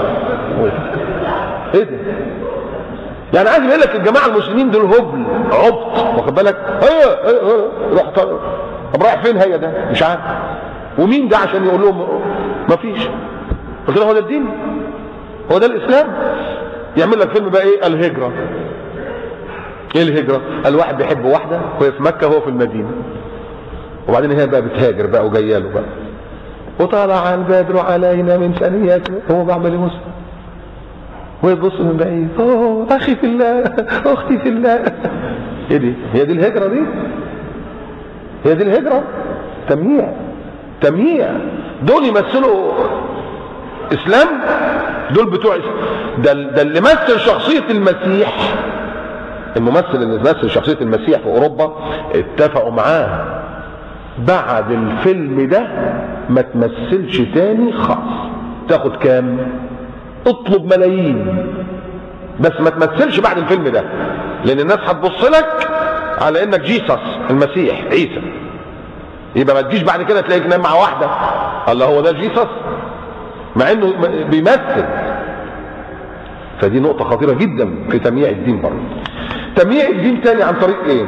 ايه ده؟ يعني عايز يقول لك الجماعه المسلمين دول هبل عبط، واخد بالك؟ هيا راح طب رايح فين هيا ده؟ مش عارف. ومين ده عشان يقول لهم مفيش؟ قلت له هو ده الدين؟ هو ده الاسلام؟ يعمل لك فيلم بقى ايه؟ الهجره. ايه الهجره؟ الواحد بيحب واحده وهي في مكه وهو في المدينه، وبعدين هي بقى بتهاجر بقى وجايه له بقى، وطلع البدر علينا من ثنياته، هو بعمل مسلم ويبص من بعيد، اوه اخي في الله، اختي في الله. ايه دي؟ هي دي الهجره دي؟ هي دي الهجره؟ تمييع. دول يمثلوا اسلام؟ دول بتوع ده اللي مثل شخصيه المسيح، الممثل اللي مثل شخصيه المسيح في اوروبا اتفقوا معاه بعد الفيلم ده ما تمثلش تاني خالص، تاخد كام؟ اطلب ملايين، بس ما تمثلش بعد الفيلم ده، لان الناس هتبص لك على انك جيسس المسيح عيسى، يبقى ما تجيش بعد كده تلاقيك نام مع واحده الله هو ده جيسس مع انه بيمثل. فدي نقطه خطيره جدا في تمييع الدين. برضه تمييع الدين تاني عن طريق ايه؟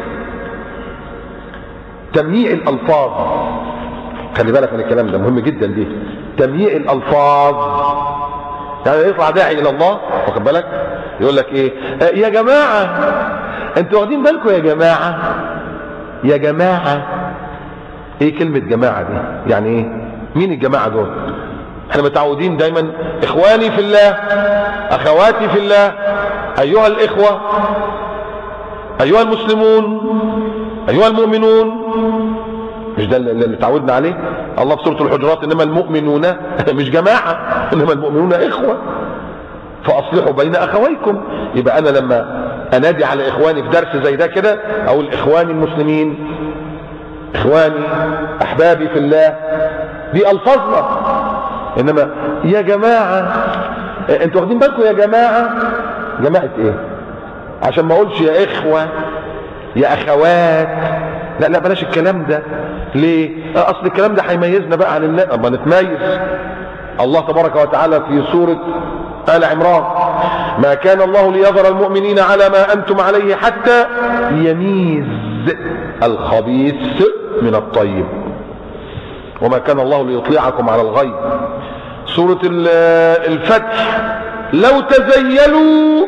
تمييع الالفاظ. خلي بالك من الكلام ده مهم جدا ليه؟ تمييع الالفاظ، يعني يطلع داعي الى الله واخد بالك يقول لك ايه؟ يا جماعه انتوا واخدين بالكم يا جماعه؟ يا جماعه ايه كلمه جماعه دي؟ يعني ايه؟ مين الجماعه دول؟ احنا متعودين دايما اخواني في الله، اخواتي في الله، ايها الاخوه، ايها المسلمون، ايها المؤمنون، مش ده اللي تعودنا عليه؟ الله في سوره الحجرات انما المؤمنون مش جماعه، انما المؤمنون اخوه فاصلحوا بين اخويكم. يبقى انا لما انادي على اخواني في درس زي ده كده اقول اخواني المسلمين، اخواني احبابي في الله، دي الفاظنا. انما يا جماعه انتوا واخدين بالكم يا جماعه؟ جماعه ايه؟ عشان ما اقولش يا اخوه يا اخوات، لا بلاش الكلام ده. ليه؟ اصل الكلام ده هيميزنا بقى عن الناس. اما نتميز، الله تبارك وتعالى في سوره آل عمران ما كان الله ليظهر المؤمنين على ما انتم عليه حتى يميز الخبيث من الطيب وما كان الله ليطلعكم على الغيب. سورة الفتح لو تزيلوا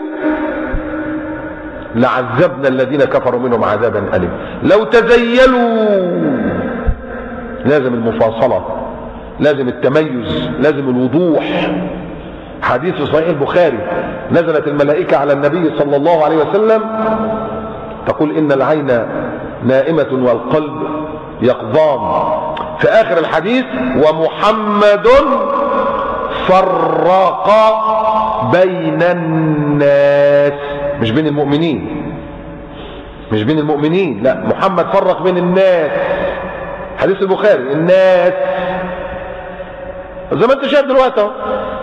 لعذبنا الذين كفروا منهم عذابا أليما. لو تزيلوا، لازم المفاصلة، لازم التميز، لازم الوضوح. حديث في صحيح البخاري نزلت الملائكة على النبي صلى الله عليه وسلم تقول إن العين نائمة والقلب يقظان. في آخر الحديث ومحمد فرق بين الناس، مش بين المؤمنين. مش بين المؤمنين، لا، محمد فرق بين الناس. حديث البخاري، الناس زي ما انت شايف دلوقتي اهو،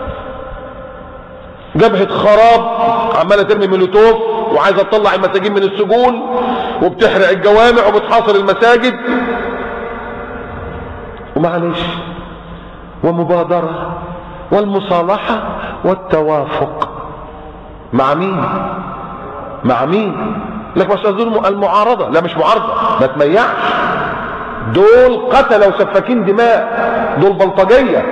جبهة خراب عمالة ترمي مولوتوف وعايزة تطلع المساجين من السجون وبتحرق الجوامع وبتحاصر المساجد. ومعلش، ومبادرة والمصالحة والتوافق مع مين؟ مع مين؟ لك مش قصدهم المعارضة، لا مش معارضة، ما تميعش، دول قتلوا وسفاكين دماء، دول بلطجية.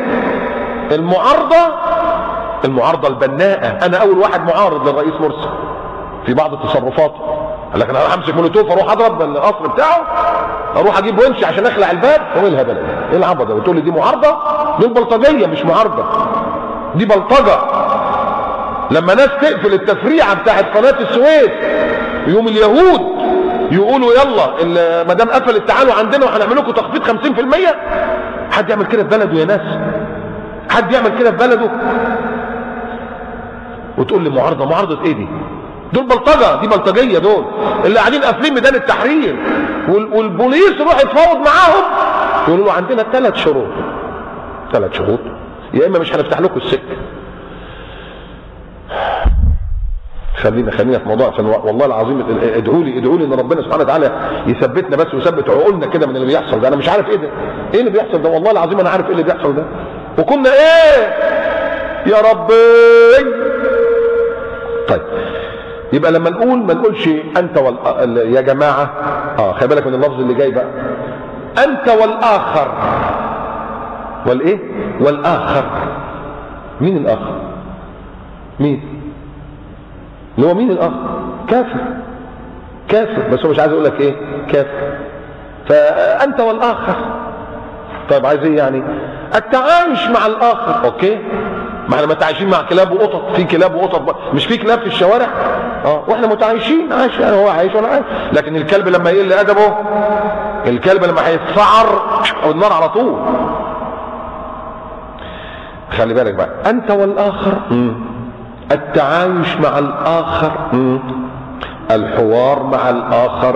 المعارضة البناءة. انا اول واحد معارض للرئيس مرسي في بعض التصرفات، قال لك انا همسك مولوتوف اروح اضرب القصر بتاعه، اروح اجيب ونش عشان اخلع الباب. هو ايه الهبل ده؟ ايه العبط ده؟ بتقول لي دي معارضة؟ دول بلطجية مش معارضة، دي بلطجة. لما ناس تقفل التفريعة بتاعت قناة السويس يوم اليهود يقولوا يلا ما دام قفلت تعالوا عندنا وهنعمل لكم تخفيض 50%، حد يعمل كده في بلده يا ناس؟ حد يعمل كده في بلده؟ وتقول لي معارضة؟ معارضة ايه دي؟ دول بلطجة، دي بلطجية. دول اللي قاعدين قافلين ميدان التحرير والبوليس يروح يتفاوض معاهم يقولوا له عندنا 3 شروط. 3 شروط، يا اما مش هنفتح لكم السكة. خلينا في موضوع، عشان والله العظيم ادعوا لي ان ربنا سبحانه وتعالى يثبتنا بس ويثبت عقولنا كده من اللي بيحصل ده. انا مش عارف ايه ده، ايه اللي بيحصل ده، والله العظيم انا عارف ايه اللي بيحصل ده. وكنا ايه يا ربي. طيب يبقى لما نقول ما نقولش انت يا جماعه، خلي بالك من اللفظ اللي جاي بقى، انت والاخر. والايه؟ والاخر. مين الاخر؟ مين اللي هو مين الاخر؟ كافر، بس هو مش عايز يقول لك ايه؟ كافر. فانت والاخر. طيب عايز ايه يعني؟ التعايش مع الاخر. اوكي، ما احنا متعايشين مع كلاب وقطط، في كلاب وقطط، مش في كلاب في الشوارع؟ واحنا متعايشين، عايش يعني، هو عايش وانا عايش. لكن الكلب لما يقل ادبه، الكلب لما هيتسعر او النار على طول. خلي بالك بقى، انت والاخر، التعايش مع الاخر، الحوار مع الاخر،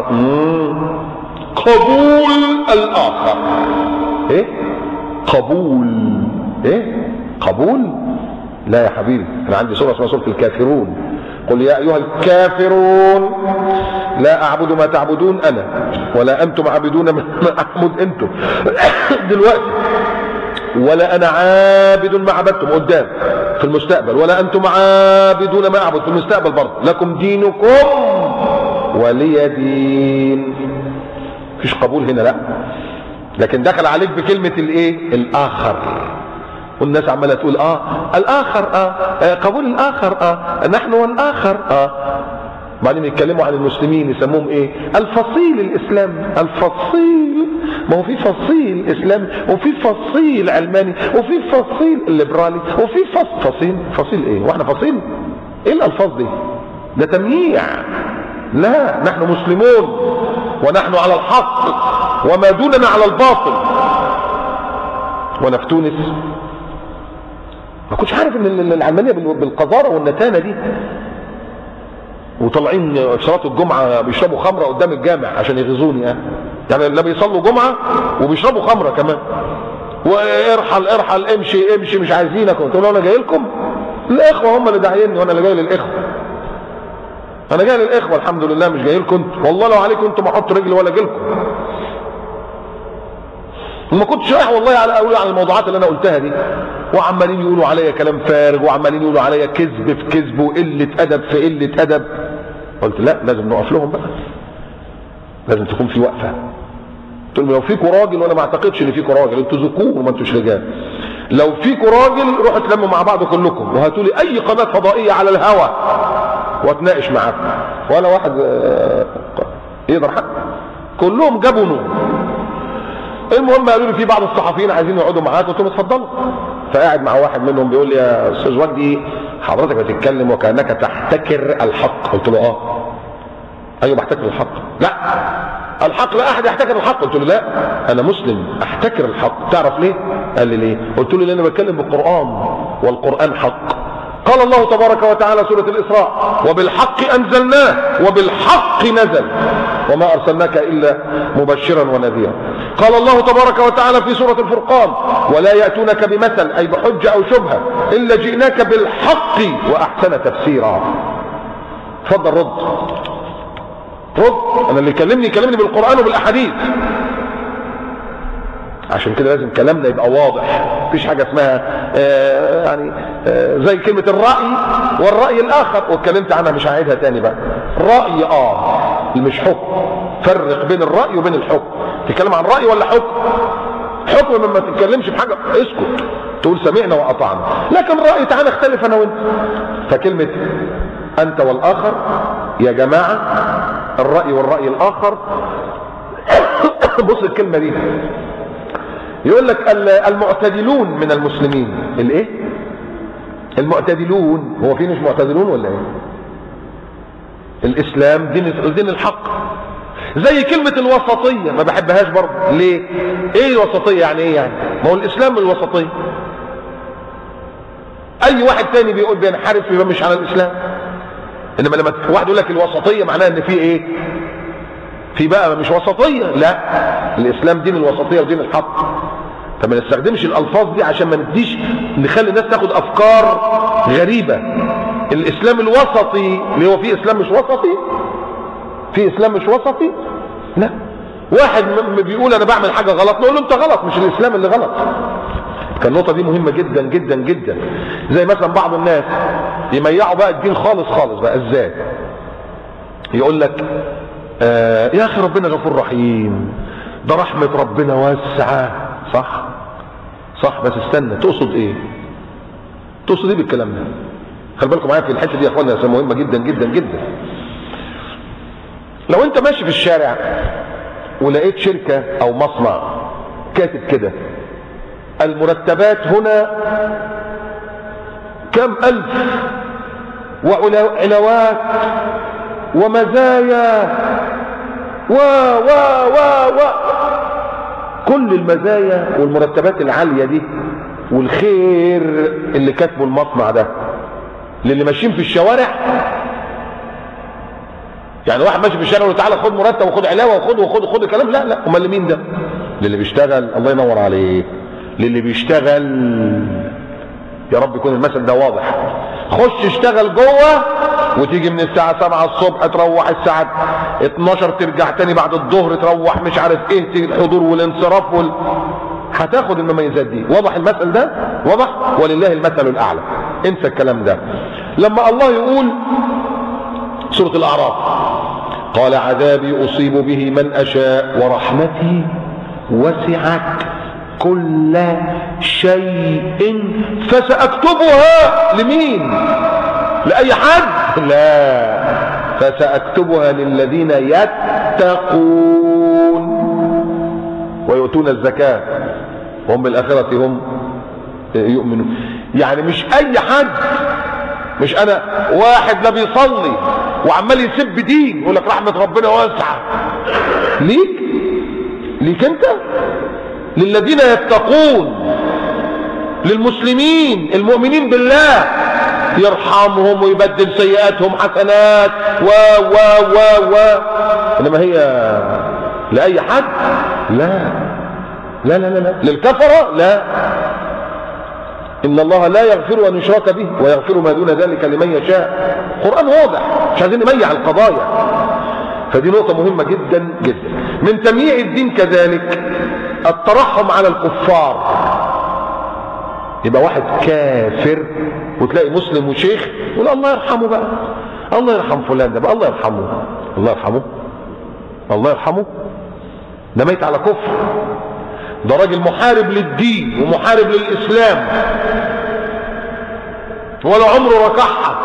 قبول الاخر. ايه قبول؟ ايه قبول؟ لا يا حبيبي، انا عندي سوره اسمها سوره الكافرون. قل يا ايها الكافرون لا اعبد ما تعبدون انا ولا انتم عابدون ما اعبد انتم دلوقتي، ولا انا عابد ما عبدتم قدام في المستقبل، ولا انتم عابدون ما اعبد في المستقبل برضه، لكم دينكم ولي دين. مفيش قبول هنا، لا، لكن دخل عليك بكلمه الايه؟ الاخر. والناس عماله تقول الاخر، قبول الاخر، نحن والاخر. بعدين يتكلموا عن المسلمين يسموهم ايه؟ الفصيل الاسلامي. الفصيل، ما هو في فصيل اسلامي وفي فصيل علماني وفي فصيل الليبرالي وفي فصيل ايه؟ واحنا فصيل؟ ايه الالفاظ دي؟ ده تمييع. لا، نحن مسلمون ونحن على الحق وما دوننا على الباطل. وانا في تونس ما كنتش عارف ان العلمانيه بالقذاره والنتانه دي، وطالعين في صلاه الجمعه بيشربوا خمره قدام الجامع عشان يغيظوني. يعني لا بيصلوا جمعه وبيشربوا خمره كمان. وارحل امشي مش عايزينك. قلت له انا جاي لكم؟ الاخوه هم اللي داعيني وانا اللي جاي للاخوه. انا جاي للاخوه الحمد لله، مش جاي لكم انتوا. والله لو عليكم انتوا ما احط رجلي ولا اجي لكم. وما كنتش رايح والله اقول على الموضوعات اللي انا قلتها دي، وعمالين يقولوا عليا كلام فارغ، وعمالين يقولوا عليا كذب في كذب وقله ادب في قله ادب. قلت لا، لازم نقف لهم بقى، لازم تكون في وقفه. قلت لهم لو فيكوا راجل، وانا ما اعتقدش ان فيكوا راجل، انتوا ذكور وما انتوش رجال. لو فيكوا راجل روحوا اتلموا مع بعض كلكم وهاتوا لي اي قناه فضائيه على الهوا واتناقش معاكم، ولا واحد يقدر حق. كلهم جابوا نور. المهم قالوا لي في بعض الصحفيين عايزين يقعدوا معاك. قلت لهم اتفضلوا. فقاعد مع واحد منهم بيقول لي يا استاذ وجدي حضرتك بتتكلم وكانك تحتكر الحق. قلت له ايوه بحتكر الحق. لا، الحق لا احد يحتكر الحق. قلت له لا، انا مسلم احتكر الحق. تعرف ليه؟ قال لي ليه؟ قلت له لان انا بتكلم بالقران والقران حق، قال الله تبارك وتعالى سورة الإسراء: وبالحق أنزلناه وبالحق نزل وما أرسلناك إلا مبشرا ونذيرا. قال الله تبارك وتعالى في سورة الفرقان: ولا يأتونك بمثل أي بحجة أو شبهة إلا جئناك بالحق وأحسن تفسيرا. اتفضل رد. أنا اللي يكلمني بالقرآن وبالأحاديث. عشان كده لازم كلامنا يبقى واضح، مفيش حاجة اسمها زي كلمة الرأي والرأي الآخر، واتكلمت عنها مش هعيدها تاني بقى. رأي مش حكم. فرق بين الرأي وبين الحكم. تتكلم عن رأي ولا حكم؟ حكم لما تتكلمش بحاجة اسكت، تقول سمعنا وأطعنا. لكن رأي تعالى اختلف أنا وأنت. فكلمة أنت والآخر يا جماعة، الرأي والرأي الآخر. بص الكلمة دي، يقول لك المعتدلون من المسلمين. الايه؟ المعتدلون. هو في مش معتدلون ولا ايه؟ الاسلام دين الحق. زي كلمة الوسطية ما بحبهاش برضه. ليه؟ ايه الوسطية يعني؟ ايه يعني؟ ما هو الاسلام الوسطية. اي واحد تاني بيقول بينحرف يبقى مش على الاسلام. انما لما واحد يقول لك الوسطية معناها ان في ايه؟ في بقى مش وسطية. لا، الاسلام دين الوسطية ودين الحق. فما نستخدمش الالفاظ دي عشان ما نديش نخلي الناس تاخد افكار غريبة. الاسلام الوسطي اللي هو في اسلام مش وسطي؟ في اسلام مش وسطي؟ لا. واحد بيقول انا بعمل حاجة غلط، نقول له انت غلط، مش الاسلام اللي غلط. فالنقطة دي مهمة جدا جدا جدا. زي مثلا بعض الناس يميعوا بقى الدين خالص خالص بقى. ازاي؟ يقول لك يا اخي ربنا غفور رحيم، ده رحمة ربنا واسعة. صح بس استنى، تقصد ايه؟ تقصد ايه بالكلام ده؟ خلي بالكم معايا في الحته دي يا اخوانا، مهمه جدا جدا جدا. لو انت ماشي في الشارع ولقيت شركه او مصنع كاتب كده: المرتبات هنا كم ألف وعلاوات ومزايا و كل المزايا والمرتبات العالية دي والخير اللي كاتبه المصنع ده للي ماشيين في الشوارع. يعني واحد ماشي في الشارع يقول تعالى خد مرتب وخد علاوه وخد الكلام. لا، امال لمين ده؟ للي بيشتغل. الله ينور عليك، للي بيشتغل. يا رب يكون المثل ده واضح. خش اشتغل جوه وتيجي من الساعة 7 الصبح تروح الساعة 12 ترجع تاني بعد الظهر تروح مش عارف ايه، الحضور والانصراف هتاخد المميزات دي. واضح المثل ده؟ واضح؟ ولله المثل الأعلى. انسى الكلام ده. لما الله يقول سورة الأعراف: قال عذابي أصيب به من أشاء ورحمتي وسعت كل شيء فسأكتبها. لمين؟ لأي حد؟ لا، فسأكتبها للذين يتقون ويؤتون الزكاة وهم بالآخرة هم يؤمنون. يعني مش أي حد، مش أنا واحد لا بيصلي وعمال يسب دين يقول لك رحمة ربنا واسعة. ليك أنت، للذين يتقون، للمسلمين المؤمنين بالله، يرحمهم ويبدل سيئاتهم حسنات انما هي لاي حد؟ لا. للكفرة؟ لا. ان الله لا يغفر ان يشرك به ويغفر ما دون ذلك لمن يشاء. القرآن واضح، مش عايزين نميع القضايا. فدي نقطة مهمة جدا جدا. من تمييع الدين كذلك الترحم على الكفار. يبقى واحد كافر وتلاقي مسلم وشيخ يقول الله يرحمه بقى، الله يرحم فلان ده بقى، الله يرحمه. ده ميت على كفر، ده راجل محارب للدين ومحارب للإسلام ولا عمره ركعها،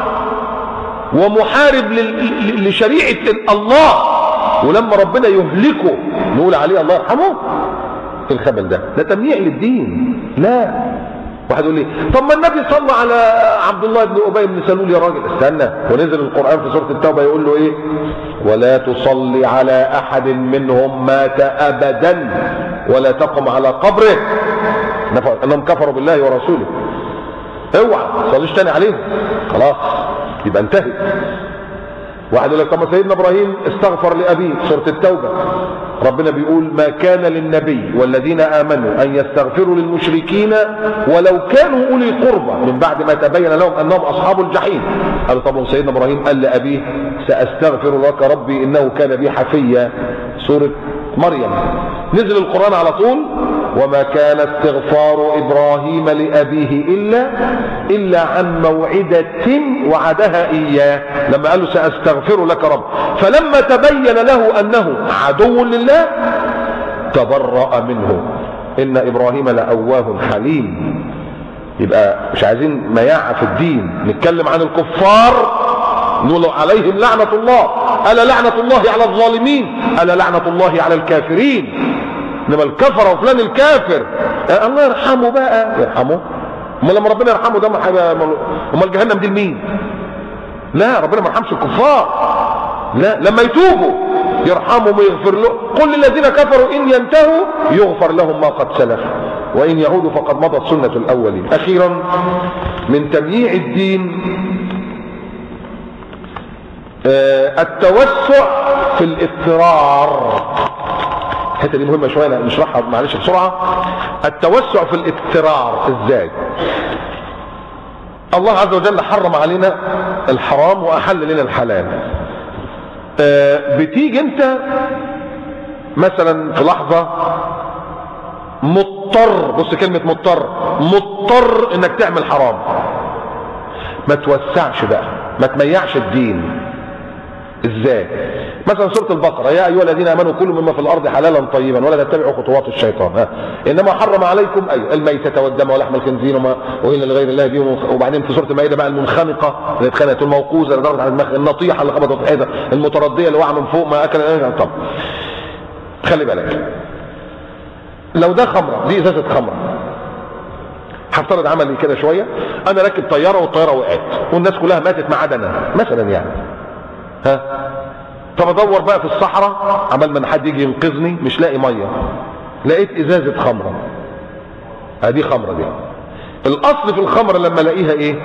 ومحارب لشريعة الله، ولما ربنا يهلكه نقول عليه الله يرحمه. الخبل ده تمييع للدين. لا. واحد يقول لي طب ما النبي صلى على عبد الله بن ابي بن سلول. يا راجل استنى، ونزل القرآن في سورة التوبة يقول له ايه؟ ولا تصلي على احد منهم مات ابدا ولا تقم على قبره انهم كفروا بالله ورسوله. اوعى ما تصليش تاني عليهم، خلاص يبقى انتهت. واحد يقول لك طب سيدنا ابراهيم استغفر لابيه، سوره التوبه ربنا بيقول ما كان للنبي والذين امنوا ان يستغفروا للمشركين ولو كانوا اولي قربى من بعد ما تبين لهم انهم اصحاب الجحيم. قال طب سيدنا ابراهيم قال لابيه ساستغفر لك ربي انه كان بي حفيا، سوره مريم. نزل القرآن على طول وما كان استغفار إبراهيم لأبيه إلا عن موعدة وعدها إياه، لما قال له سأستغفر لك رب، فلما تبين له أنه عدو لله تبرأ منه إن إبراهيم لأواه حليم. يبقى مش عايزين مياعة في الدين، نتكلم عن الكفار نقول عليهم لعنة الله، ألا لعنة الله على الظالمين، ألا لعنة الله على الكافرين. انما الكفر وفلان الكافر الله يرحمه بقى، يرحمه امال لما ربنا يرحمه ده امال جهنم دي لمين؟ لا ربنا ما يرحمش الكفار، لا لما يتوبوا يرحمهم ويغفر له. قل للذين كفروا ان ينتهوا يغفر لهم ما قد سلف وان يعودوا فقد مضت سنة الاولين. اخيرا من تمييع الدين التوسع في الاضطرار. الحته دي مهمه شويه نشرحها معلش بسرعه. التوسع في الاضطرار ازاي؟ الله عز وجل حرم علينا الحرام واحل لنا الحلال. بتيجي انت مثلا في لحظه مضطر، بص كلمه مضطر انك تعمل حرام، ما توسعش بقى، ما تميعش الدين. ازاي؟ مثلا سورة البقرة يا ايها الذين امنوا كلوا مما في الارض حلالا طيبا ولا تتبعوا خطوات الشيطان، انما حرم عليكم الميتة والدم ولحم الخنزير وما اهل لغير الله به. وبعدين في سورة المائدة بقى المنخنقة اللي اتخنقت، الموقوذة اللي ضربت على دماغها، النطيحة اللي خبطت في الحيطة، المتردية اللي وقع من فوق ما اكل. طب خلي بالك، لو ده خمرة، دي ازازة خمرة، هفترض عملي كده شوية، انا راكب طيارة والطيارة وقعت والناس كلها ماتت ما عدا انا مثلا يعني، طب ادور بقى في الصحراء عمال ما حد يجي ينقذني، مش لاقي ميه، لقيت ازازه خمره، ادي خمره دي. الاصل في الخمره لما الاقيها ايه؟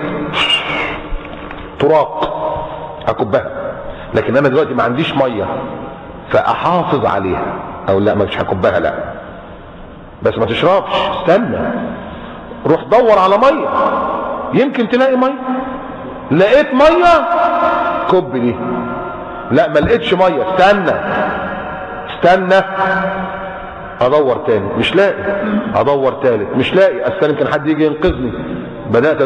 تراق، اكبها. لكن انا دلوقتي ما عنديش ميه فاحافظ عليها، او لا مش هكبها، لا بس ما تشربش، استنى روح دور على ميه يمكن تلاقي ميه. لقيت ميه كب دي، لا ما لقيتش ميه، استنى ادور تاني مش لاقي، ادور تالت مش لاقي، استنى يمكن حد يجي ينقذني. بدات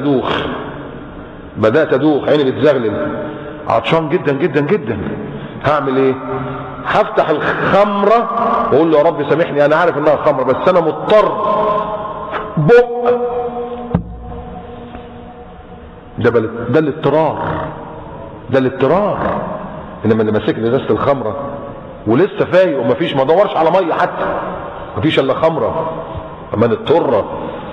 ادوخ، عيني بتزغلل، عطشان جدا جدا جدا. هعمل ايه؟ هفتح الخمره واقول له يا رب سامحني، انا عارف انها خمره بس انا مضطر. ده الاضطرار. انما اللي ماسكني ازازه الخمره ولسه فايق ومفيش، ما دورش على ميه حتى، مفيش الا خمره، زمان الطره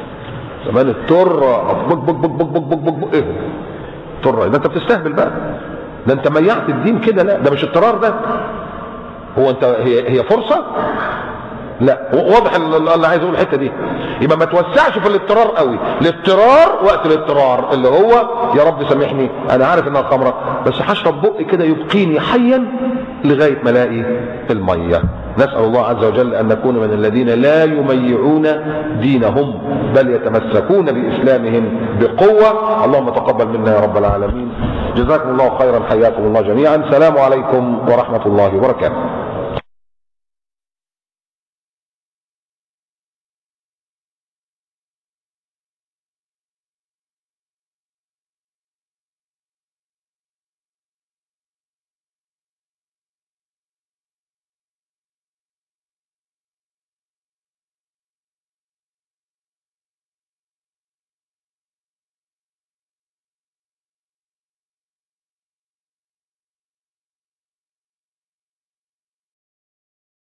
بك بك بك بك بك بك بك ايه الطره ده؟ انت بتستهبل بقى، ده انت ميعت الدين كده. لا ده مش اضطرار، ده هو انت هي فرصه. لا واضح اللي عايز اقول الحته دي. يبقى ما توسعش في الاضطرار قوي. الاضطرار وقت الاضطرار اللي هو يا رب سامحني انا عارف انها خمره بس هشرب بقي كده يبقيني حيا لغايه ما الاقي الميه. نسال الله عز وجل ان نكون من الذين لا يميعون دينهم بل يتمسكون باسلامهم بقوه. اللهم تقبل منا يا رب العالمين. جزاكم الله خيرا، حياكم الله جميعا. السلام عليكم ورحمه الله وبركاته.